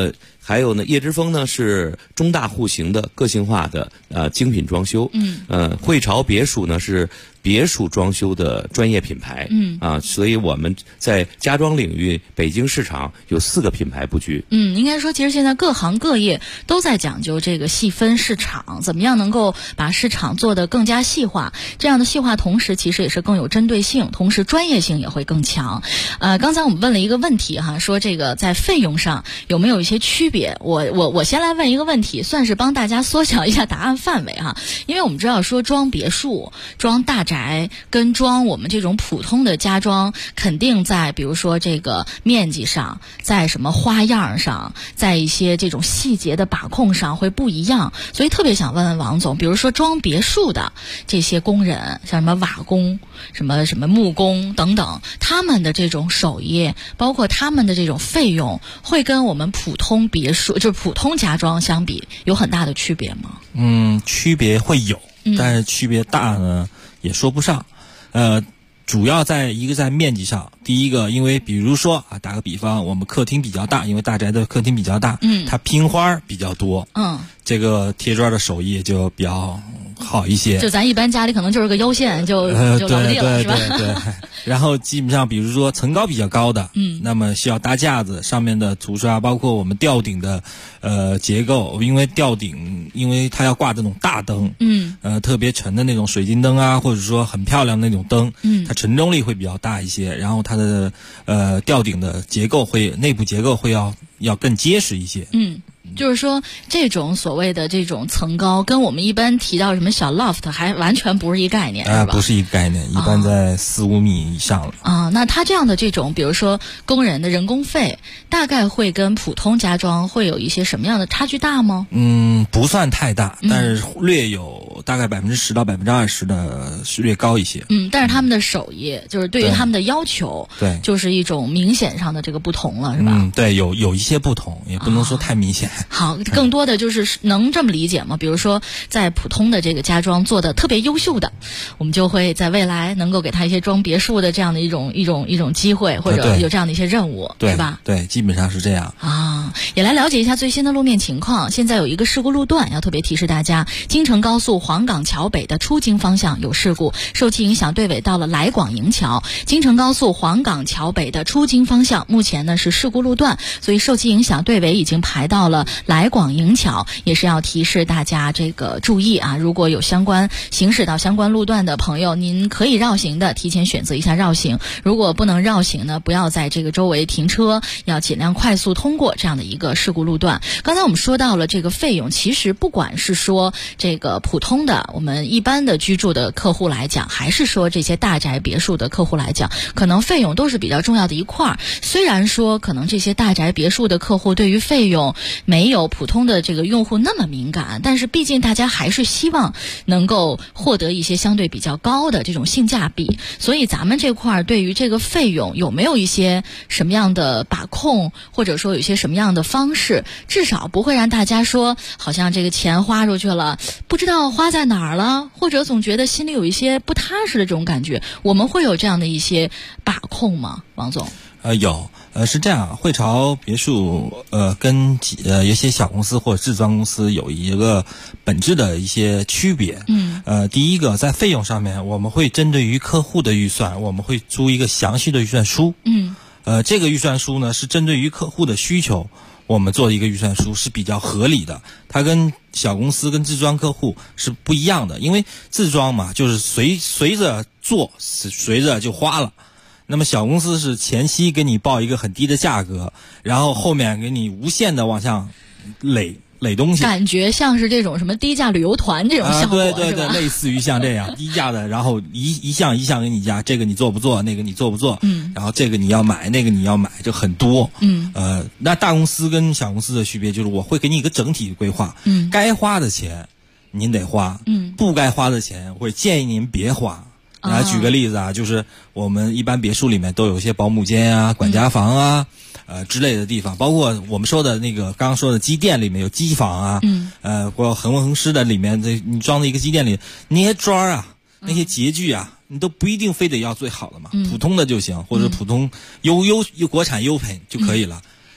还有呢，叶之峰呢是中大户型的个性化的精品装修。汇潮别墅呢是别墅装修的专业品牌。所以我们在家装领域北京市场有4个品牌布局。 应该说其实现在各行各业都在讲究这个细分市场，怎么样能够把市场做得更加细化，这样的细化同时其实也是更有针对性，同时专业性也会更强。刚才我们问了一个问题哈，说这个在费用上有没有一些区别，我先来问一个问题，算是帮大家缩小一下答案范围哈。因为我们知道说装别墅、装大宅跟装我们这种普通的家装，肯定在比如说这个面积上，在什么花样上，在一些这种细节的把控上会不一样，所以特别想问问王总，比如说装别墅的这些工人，像什么瓦工、什么木工等等，他们的这种手艺，包括他们的这种费用，会跟我们普通别墅就是普通家装相比有很大的区别吗？ 区别会有，但是区别大呢也说不上。主要在面积上，第一个，因为比如说打个比方，我们客厅比较大，因为大宅的客厅比较大，它拼花比较多，这个贴砖的手艺就比较好一些。 就咱一般家里可能就是个腰线就搞定了，是吧？ 对。然后基本上比如说层高比较高的，那么需要搭架子，上面的涂刷，包括我们吊顶的结构，因为吊顶因为它要挂这种大灯，特别沉的那种水晶灯啊，或者说很漂亮的那种灯，它承重力会比较大一些，然后它的吊顶的结构内部结构会要更结实一些。 就是说这种所谓的这种层高跟我们一般提到什么小 loft 还完全不是一概念，是吧？ 不是一个概念，一般在4-5米以上了。 那他这样的这种比如说工人的人工费大概会跟普通家装会有一些什么样的差距大吗？ 不算太大，但是略有大概10%到20%的是略高一些。 但是他们的手艺就是对于他们的要求， 对， 就是一种明显上的这个不同了，是吧？ 对，有一些不同，也不能说太明显。 好，更多的就是能这么理解吗？比如说在普通的这个家装做的特别优秀的，我们就会在未来能够给他一些装别墅的这样的一种机会，或者有这样的一些任务， 对吧？ 对，基本上是这样。 也来了解一下最新的路面情况。现在有一个事故路段要特别提示大家，京承高速黄岗桥北的出京方向有事故，受其影响队尾到了来广营桥。京承高速黄岗桥北的出京方向目前呢是事故路段，所以受其影响队尾已经排到了来广营桥，也是要提示大家这个注意啊，如果有相关行驶到相关路段的朋友，您可以绕行的提前选择一下绕行，如果不能绕行呢，不要在这个周围停车，要尽量快速通过这样的一个事故路段。刚才我们说到了这个费用，其实不管是说这个普通的我们一般的居住的客户来讲，还是说这些大宅别墅的客户来讲，可能费用都是比较重要的一块。虽然说可能这些大宅别墅的客户对于费用没有普通的这个用户那么敏感，但是毕竟大家还是希望能够获得一些相对比较高的这种性价比，所以咱们这块对于这个费用有没有一些什么样的把控，或者说有些什么样的方式，至少不会让大家说好像这个钱花出去了不知道花在哪儿了，或者总觉得心里有一些不踏实的这种感觉，我们会有这样的一些把控吗，王总？ 有，是这样，汇潮别墅跟一些小公司或者制装公司有一个本质的一些区别。第一个在费用上面，我们会针对于客户的预算，我们会出一个详细的预算书。这个预算书呢是针对于客户的需求，我们做一个预算书是比较合理的，它跟小公司跟自装客户是不一样的，因为自装嘛就是随着做随着就花了。那么小公司是前期给你报一个很低的价格，然后后面给你无限的往上垒东西， 感觉像是这种什么低价旅游团这种效果， 对，类似于像这样低价的，然后一项一项给你加，这个你做不做，那个你做不做，然后这个你要买，那个你要买，就很多。那大公司跟小公司的区别就是我会给你一个整体规划，该花的钱您得花，不该花的钱我会建议您别花。举个例子啊，就是我们一般别墅里面都有一些保姆间啊、管家房啊，之类的地方，包括我们说的那个刚刚说的机电里面有机房啊，或者恒温恒湿的里面，你装在一个机电里，那些砖啊、那些洁具啊，你都不一定非得要最好的嘛，普通的就行，或者普通优国产优品就可以了。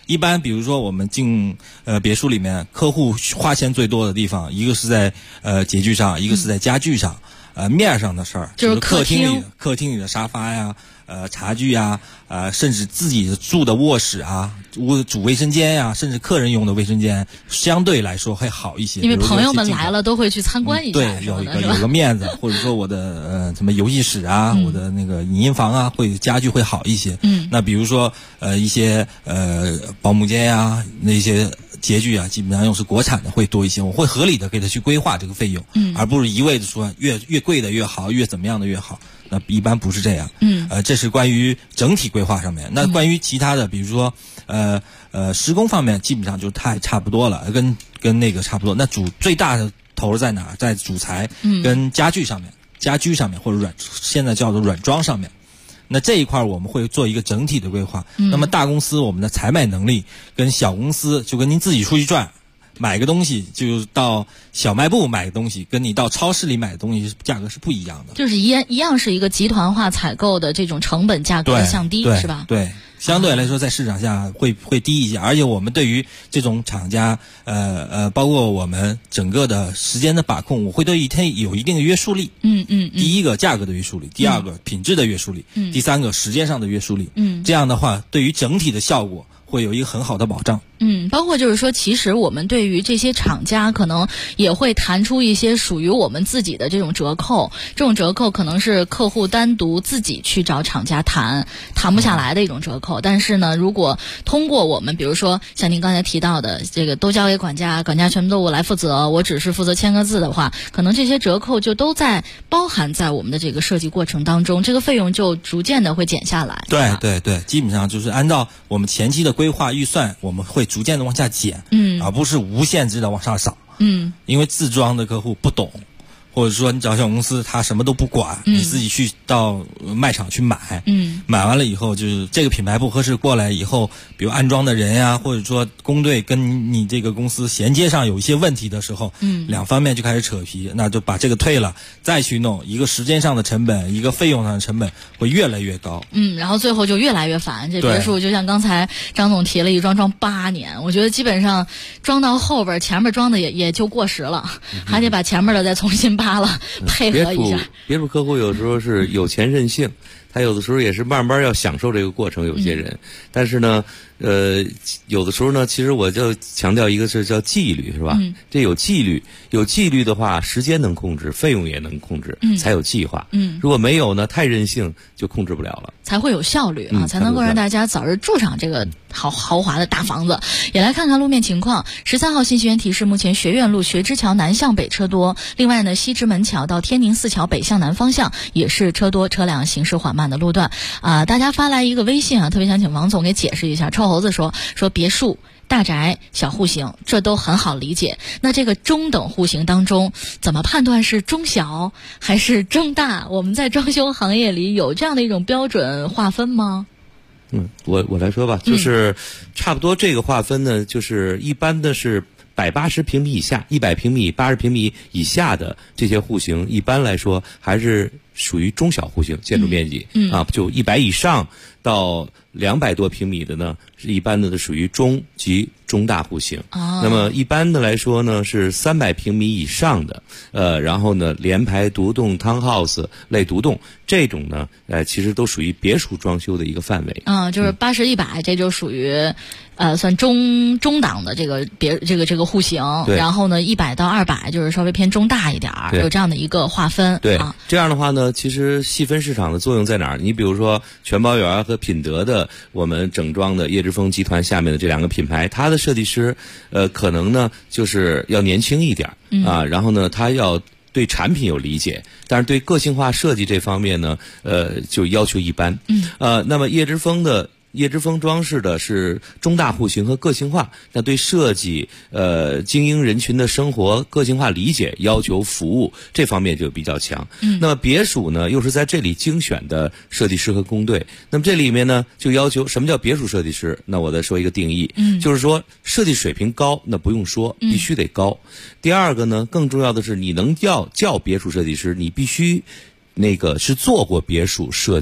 一般比如说我们进别墅里面，客户花钱最多的地方，一个是在洁具上，一个是在家具上，面上的事儿就是客厅里的沙发呀。茶具呀，甚至自己住的卧室啊，主卫生间呀，甚至客人用的卫生间，相对来说会好一些。 因为朋友们来了都会去参观一下， 对，有个面子，或者说我的什么游戏室啊，我的那个影音房啊，家具会好一些。那比如说一些保姆间呀，那些洁具啊，基本上用是国产的会多一些，我会合理的给他去规划这个费用，而不是一味的说越贵的越好，越怎么样的越好。那一般不是这样，这是关于整体规划上面。那关于其他的，比如说施工方面，基本上就差不多了，跟那个差不多。那最大的投入在哪？在主材跟家居上面或者现在叫做软装上面。那这一块我们会做一个整体的规划。那么大公司我们的采买能力跟小公司就跟您自己出去转。买个东西就到小卖部买个东西，跟你到超市里买的东西价格是不一样的。 就是一样是一个集团化采购的这种成本价格的降低，是吧？ 对，相对来说在市场下会低一些，而且我们对于这种厂家，包括我们整个的时间的把控，我会对一天有一定的约束力。第一个价格的约束力，第二个品质的约束力，第三个时间上的约束力。这样的话，对于整体的效果会有一个很好的保障。 包括就是说，其实我们对于这些厂家可能也会谈出一些属于我们自己的这种折扣，这种折扣可能是客户单独自己去找厂家谈不下来的一种折扣。但是呢，如果通过我们，比如说像您刚才提到的这个都交给管家全部都我来负责，我只是负责签个字的话，可能这些折扣就都在包含在我们的这个设计过程当中，这个费用就逐渐的会减下来。 对，基本上就是按照我们前期的规划预算，我们会逐渐的往下减，而不是无限制的往上涨。因为自装的客户不懂，或者说你找小公司他什么都不管，你自己去到卖场去买，买完了以后就是这个品牌不合适，过来以后比如安装的人呀，或者说工队跟你这个公司衔接上有一些问题的时候，两方面就开始扯皮，那就把这个退了再去弄，一个时间上的成本，一个费用上的成本会越来越高。然后最后就越来越烦。这别墅就像刚才张总提了，一装8年，我觉得基本上装到后边前面装的也就过时了，还得把前面的再重新扒了，配合一下。 别墅客户有时候是有钱任性，他有的时候也是慢慢要享受这个过程，有些人。但是呢，有的时候呢，其实我就强调一个是叫纪律，是吧？这有纪律的话，时间能控制，费用也能控制，才有计划。如果没有呢，太任性就控制不了了， 才会有效率啊，才能够让大家早日住上这个豪华的大房子。也来看看路面情况。13号信息源提示，目前学院路学之桥南向北车多，另外呢，西直门桥到天宁寺桥北向南方向也是车多，车辆行驶缓慢的路段。大家发来一个微信啊，特别想请王总给解释一下。臭猴子说别墅、大宅、小户型，这都很好理解。那这个中等户型当中，怎么判断是中小还是中大？我们在装修行业里有这样的一种标准划分吗？ 我来说吧，就是差不多这个划分呢，就是一般的是180平米以下、100平米、80平米以下的这些户型，一般来说还是属于中小户型建筑面积。就100以上到200多平米的呢，是一般的属于中及中大户型。那么一般的来说呢，是300平米以上的，然后呢，联排独栋、townhouse 类独栋这种呢，其实都属于别墅装修的一个范围。 就是80、100，这就属于算中档的这个户型。然后呢，100到200就是稍微偏中大一点，有这样的一个划分。 这样的话呢，其实细分市场的作用在哪儿？你比如说全包园和品德的我们整装的叶之峰集团下面的这两个品牌，它的设计师可能呢就是要年轻一点然后呢他要对产品有理解，但是对个性化设计这方面呢就要求一般。那么叶之峰装饰的是中大户型和个性化，那对设计精英人群的生活个性化理解要求服务这方面就比较强。那么别墅呢又是在这里精选的设计师和工队，那么这里面呢就要求什么叫别墅设计师，那我再说一个定义，就是说设计水平高，那不用说，必须得高。第二个呢，更重要的是你能叫别墅设计师，你必须那个是做过别墅设计的。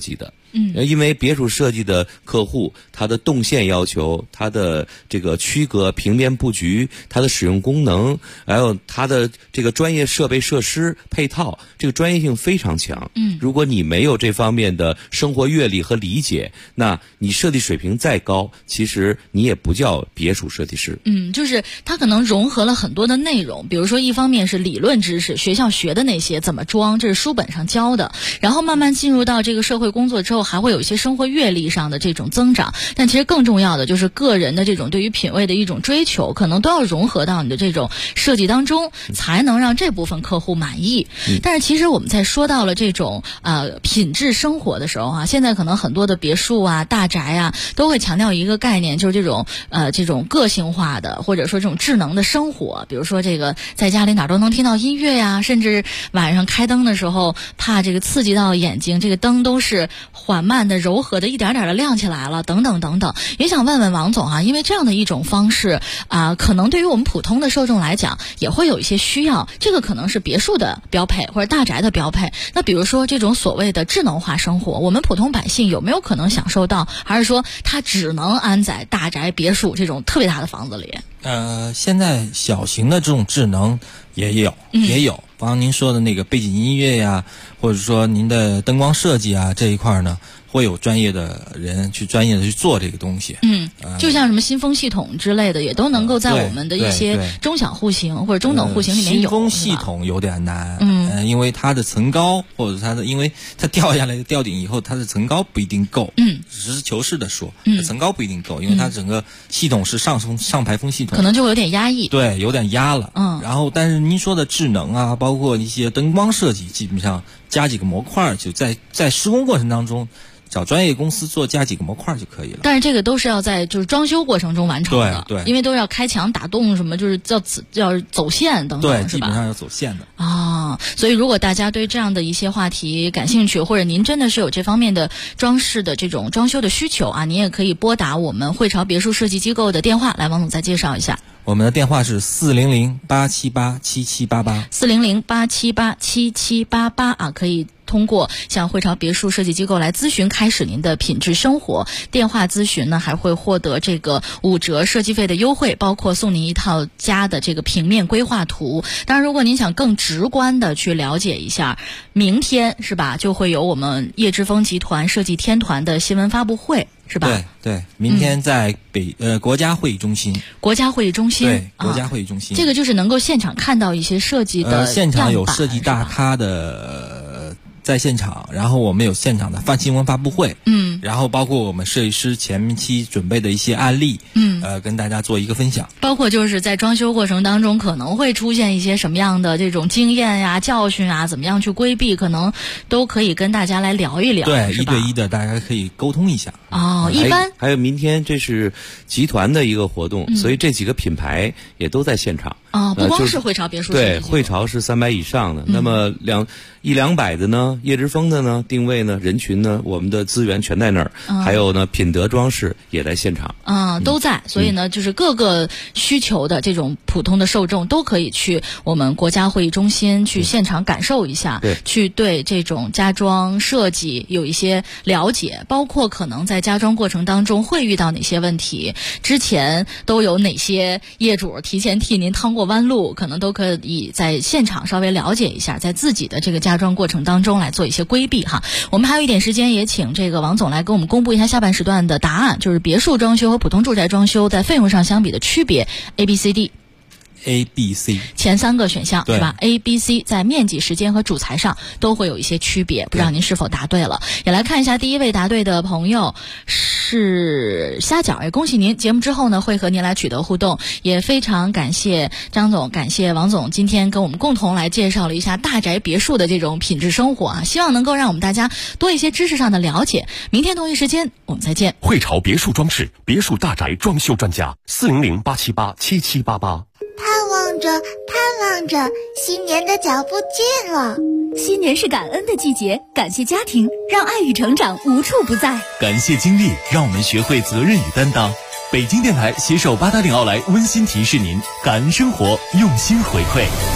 因为别墅设计的客户，他的动线要求，他的这个区隔、平面布局，他的使用功能，还有他的这个专业设备设施配套，这个专业性非常强。如果你没有这方面的生活阅历和理解，那你设计水平再高，其实你也不叫别墅设计师。 就是它可能融合了很多的内容，比如说一方面是理论知识，学校学的那些怎么装，这是书本上教的，然后慢慢进入到这个社会工作之后，还会有一些生活阅历上的这种增长，但其实更重要的就是个人的这种对于品味的一种追求，可能都要融合到你的这种设计当中，才能让这部分客户满意。但是其实我们在说到了这种品质生活的时候现在可能很多的别墅大宅都会强调一个概念，就是这种个性化的，或者说这种智能的生活。比如说这个在家里哪都能听到音乐呀，甚至晚上开灯的时候怕这个刺激到眼睛，这个灯都是缓慢的柔和的一点点的亮起来了，等等等等。也想问问王总因为这样的一种方式可能对于我们普通的受众来讲也会有一些需要，这个可能是别墅的标配或者大宅的标配。那比如说这种所谓的智能化生活，我们普通百姓有没有可能享受到，还是说它只能安在大宅别墅这种特别大的房子里？ 现在小型的这种智能也有，刚刚您说的那个背景音乐呀，或者说您的灯光设计这一块呢，会有专业的人专业的去做这个东西。 就像什么新风系统之类的，也都能够在我们的一些中小户型或者中等户型里面有。 新风系统有点难，因为它的层高或者因为它掉下来的吊顶以后，它的层高不一定够。实事求是的说，层高不一定够，因为它整个系统是上排风系统， 可能就会有点压抑。 对，有点压了。然后但是您说的智能包括一些灯光设计，基本上加几个模块，就在施工过程当中找专业公司加几个模块就可以了。 但是这个都是要在就是装修过程中完成的， 对， 因为都要开墙打洞什么，就是要走线等等， 对，基本上要走线的所以如果大家对这样的一些话题感兴趣，或者您真的是有这方面的装饰的这种装修的需求您也可以拨打我们汇潮别墅设计机构的电话。来，王总再介绍一下。 我们的电话是400-878-7788，400-878-7788可以通过向汇潮别墅设计机构来咨询，开始您的品质生活。电话咨询呢，还会获得这个5折设计费的优惠，包括送您一套家的这个平面规划图。当然，如果您想更直观的去了解一下，明天是吧，就会有我们叶之峰集团设计天团的新闻发布会。是吧？对，明天在国家会议中心。 对，国家会议中心。这个就是能够现场看到一些设计的现场有设计大咖的在现场，然后我们有现场的新闻发布会，然后包括我们设计师前期准备的一些案例，跟大家做一个分享。 包括就是在装修过程当中可能会出现一些什么样的这种经验呀、教训怎么样去规避，可能都可以跟大家来聊一聊。 对，一对一的大家可以沟通一下。 一般还有明天这是集团的一个活动，所以这几个品牌也都在现场。 不光是汇潮别墅， 对，汇潮是300以上的，那么100-200的呢，叶之峰的呢，定位呢，人群呢，我们的资源全在那儿，还有呢，品德装饰也在现场， 都在。所以呢，就是各个需求的这种普通的受众都可以去我们国家会议中心去现场感受一下，去对这种家装设计有一些了解，包括可能在家装过程当中会遇到哪些问题，之前都有哪些业主提前替您趟过弯路，可能都可以在现场稍微了解一下，在自己的这个家装过程当中来做一些规避哈。我们还有一点时间，也请这个王总来给我们公布一下下半时段的答案，就是别墅装修和普通住宅装修在费用上相比的区别 A、B、C 前3个选项是吧？ A、B、C 在面积、时间和主材上都会有一些区别，不知道您是否答对了。也来看一下第一位答对的朋友是虾饺，也恭喜您，节目之后呢会和您来取得互动。也非常感谢张总，感谢王总今天跟我们共同来介绍了一下大宅别墅的这种品质生活希望能够让我们大家多一些知识上的了解。明天同一时间我们再见。 汇潮别墅装饰，别墅大宅装修专家，400-878-7788。 盼望着，新年的脚步近了。 新年是感恩的季节，感谢家庭，让爱与成长无处不在。 感谢经历，让我们学会责任与担当。北京电台携手880奥莱温馨提示您：感恩生活，用心回馈。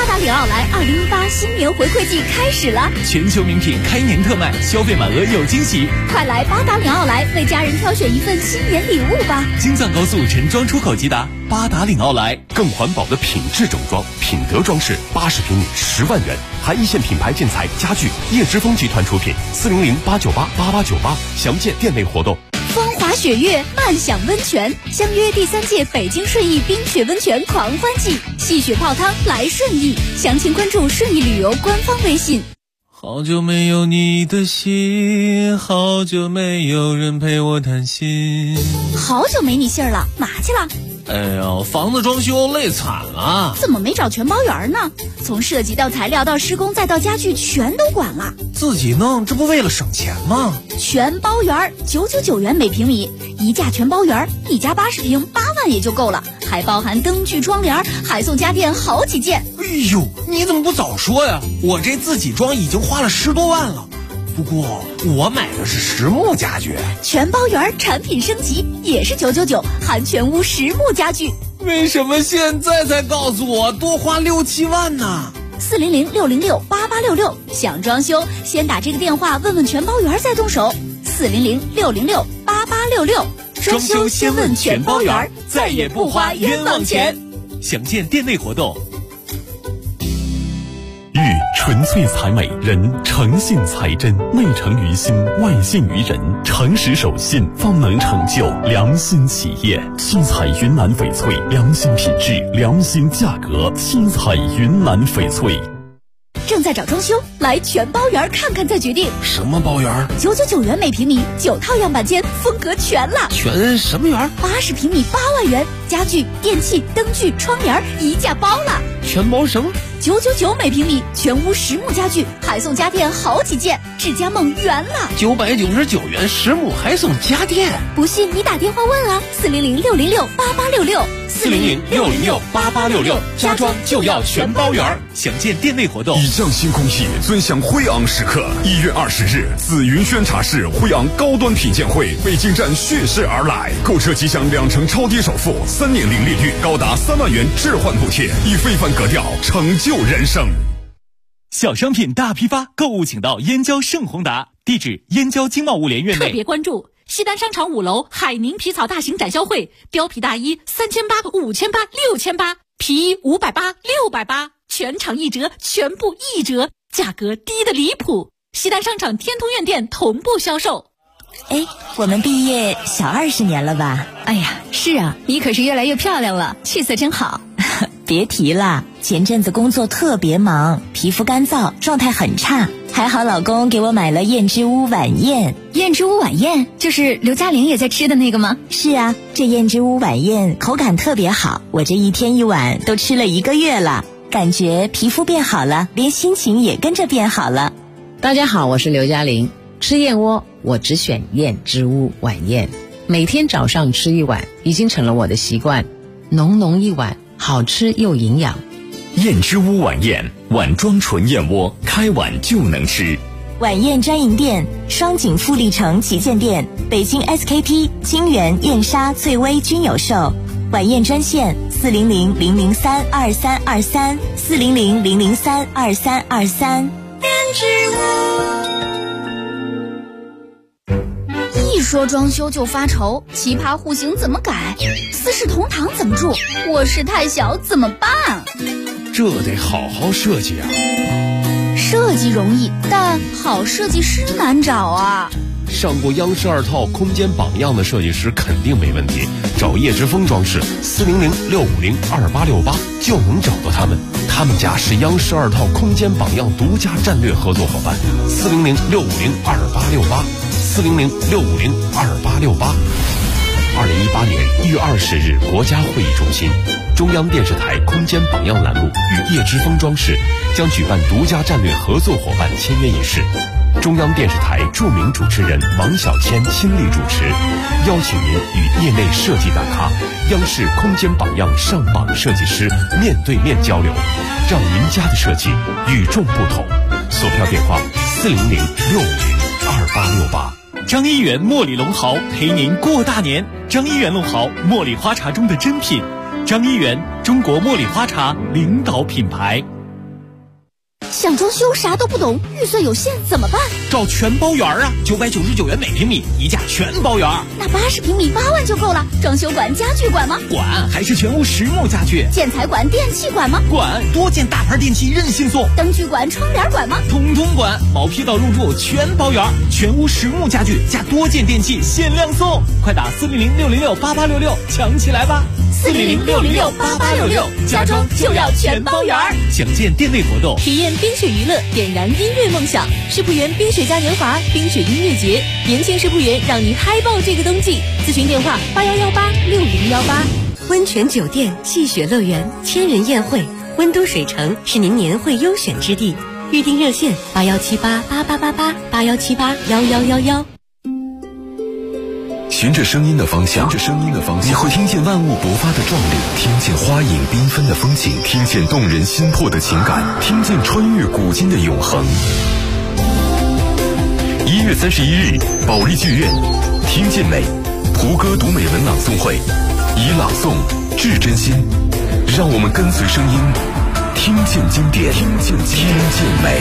八达岭奥莱2018新年回馈季开始了， 全球名品开年特卖，消费满额有惊喜， 快来八达岭奥莱为家人挑选一份新年礼物吧！ 京藏高速陈庄出口即达，八达岭奥莱。 更环保的品质整装，品德装饰，80平米10万元，含一线品牌建材家具，叶之峰集团出品，400-898-8898，详见店内活动。 风华雪月，慢享温泉，相约第3届北京顺义冰雪温泉狂欢季，戏雪泡汤来顺义，详情关注顺义旅游官方微信。 好久没有你的信，好久没有人陪我谈心。 好久没你信儿了，哪去了？ 哎呦，房子装修累惨了。 怎么没找全包园呢？从设计到材料到施工再到家具全都管了。 自己弄，这不为了省钱吗？ 全包园999元每平米，一价全包园，一家80平8万也就够了，还包含灯具窗帘，还送家电好几件。 哎呦，你怎么不早说呀？我这自己装已经花了10多万了。不过我买的是实木家具， 全包园产品升级也是999，含全屋实木家具。 为什么现在才告诉我多花6、7万呢 ？400-606-8866，想装修先打这个电话问问全包园再动手。400-606-8866， 装修先问全包园，再也不花冤枉钱。详见店内活动。 玉纯粹才美，人诚信才真，内诚于心，外信于人，诚实守信，方能成就良心企业。七彩云南翡翠，良心品质，良心价格。七彩云南翡翠。 正在找装修，来全包园看看再决定。 什么包园 ？999元每平米，9套样板间，风格全了。 全什么园 ？80平米8万元，家具、电器、灯具、窗帘一价包了。 全包什么 ？999每平米，全屋实木家具，还送家电好几件，智家梦圆了。 999元实木还送家电， 不信你打电话问啊，400-606-8866。 400-606-8866，家装就要全包圆。详见店内活动。 以匠星空系尊享辉昂时刻，1月20日，紫云轩茶室辉昂高端品鉴会北京站蓄势而来，购车即享2成超低首付，3年零利率，高达3万元置换补贴，以非凡格调成就人生。 小商品大批发，购物请到燕郊盛宏达，地址燕郊经贸物联院内。 特别关注西单商场5楼海宁皮草大型展销会，貂皮大衣3800、5800、6800，皮衣580、680，全场1折，全部1折，价格低的离谱。西单商场天通苑店同步销售。 哎，我们毕业小20年了吧？ 哎呀，是啊，你可是越来越漂亮了，气色真好。 别提了，前阵子工作特别忙，皮肤干燥，状态很差。还好老公给我买了燕之屋晚宴。 燕之屋晚宴就是刘嘉玲也在吃的那个吗？ 是啊，这燕之屋晚宴口感特别好，我这1天1碗都吃了1个月了，感觉皮肤变好了，连心情也跟着变好了。 大家好，我是刘嘉玲。吃燕窝我只选燕之屋晚宴，每天早上吃1碗已经成了我的习惯，浓浓1碗，好吃又营养。 燕之屋晚宴，碗装纯燕窝，开碗就能吃。 晚宴专营店：双井富力城旗舰店、北京 SKP、金源、燕莎、翠微均有售。晚宴专线400-003-2323 400-003-2323。 燕之屋。一说装修就发愁，奇葩户型怎么改？四世同堂怎么住？卧室太小怎么办？ 这得好好设计啊。 设计容易，但好设计师难找啊。 上过央视2套空间榜样的设计师肯定没问题，找叶之峰装饰400-650-2868就能找到他们。他们家是央视2套空间榜样独家战略合作伙伴，400-650-2868 400-650-2868。2018年1月20日，国家会议中心，中央电视台空间榜样栏目与叶之峰装饰将举办独家战略合作伙伴签约仪式。中央电视台著名主持人王小谦亲力主持，邀请您与业内设计大咖、央视空间榜样上榜设计师面对面交流，让您家的设计与众不同。索票电话400-650-2868。 张一元茉莉龙毫陪您过大年。张一元龙毫，茉莉花茶中的珍品。张一元，中国茉莉花茶领导品牌。 想装修啥都不懂，预算有限怎么办？ 找全包园啊，999元每平米，一价全包园。 那80平米8万就够了。装修管、家具管吗？ 管，还是全屋实木家具。 建材管、电器管吗？ 管，多件大牌电器任性送。 灯具管、窗帘管吗？ 通通管，毛坯到入住全包园，全屋实木家具加多件电器限量送。快打400-606-8866抢起来吧！400-606-8866，家装就要全包圆。 详见店内活动。 体验冰雪娱乐，点燃音乐梦想。世仆园冰雪嘉年华、冰雪音乐节，年轻世仆园让你嗨爆这个冬季。咨询电话81186018。 温泉酒店、戏雪乐园、千人宴会，温都水城是您年会优选之地。预订热线8178888881781111。 循着声音的方向，你会听见万物勃发的壮丽，听见花影缤纷的风景，听见动人心魄的情感，听见穿越古今的永恒。1月31日，保利剧院，听见美，胡歌读美文朗诵会，以朗诵致真心，让我们跟随声音，听见经典，听见美。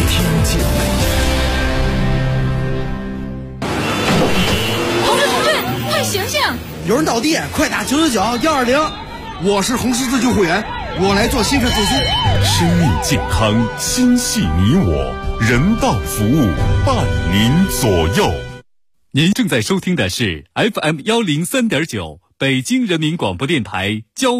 醒醒！ 有人倒地，快打999-120。我是红十字救护员，我来做心肺复苏。 生命健康，心系你我，人道服务伴您左右。 您正在收听的是 FM103.9北京人民广播电台交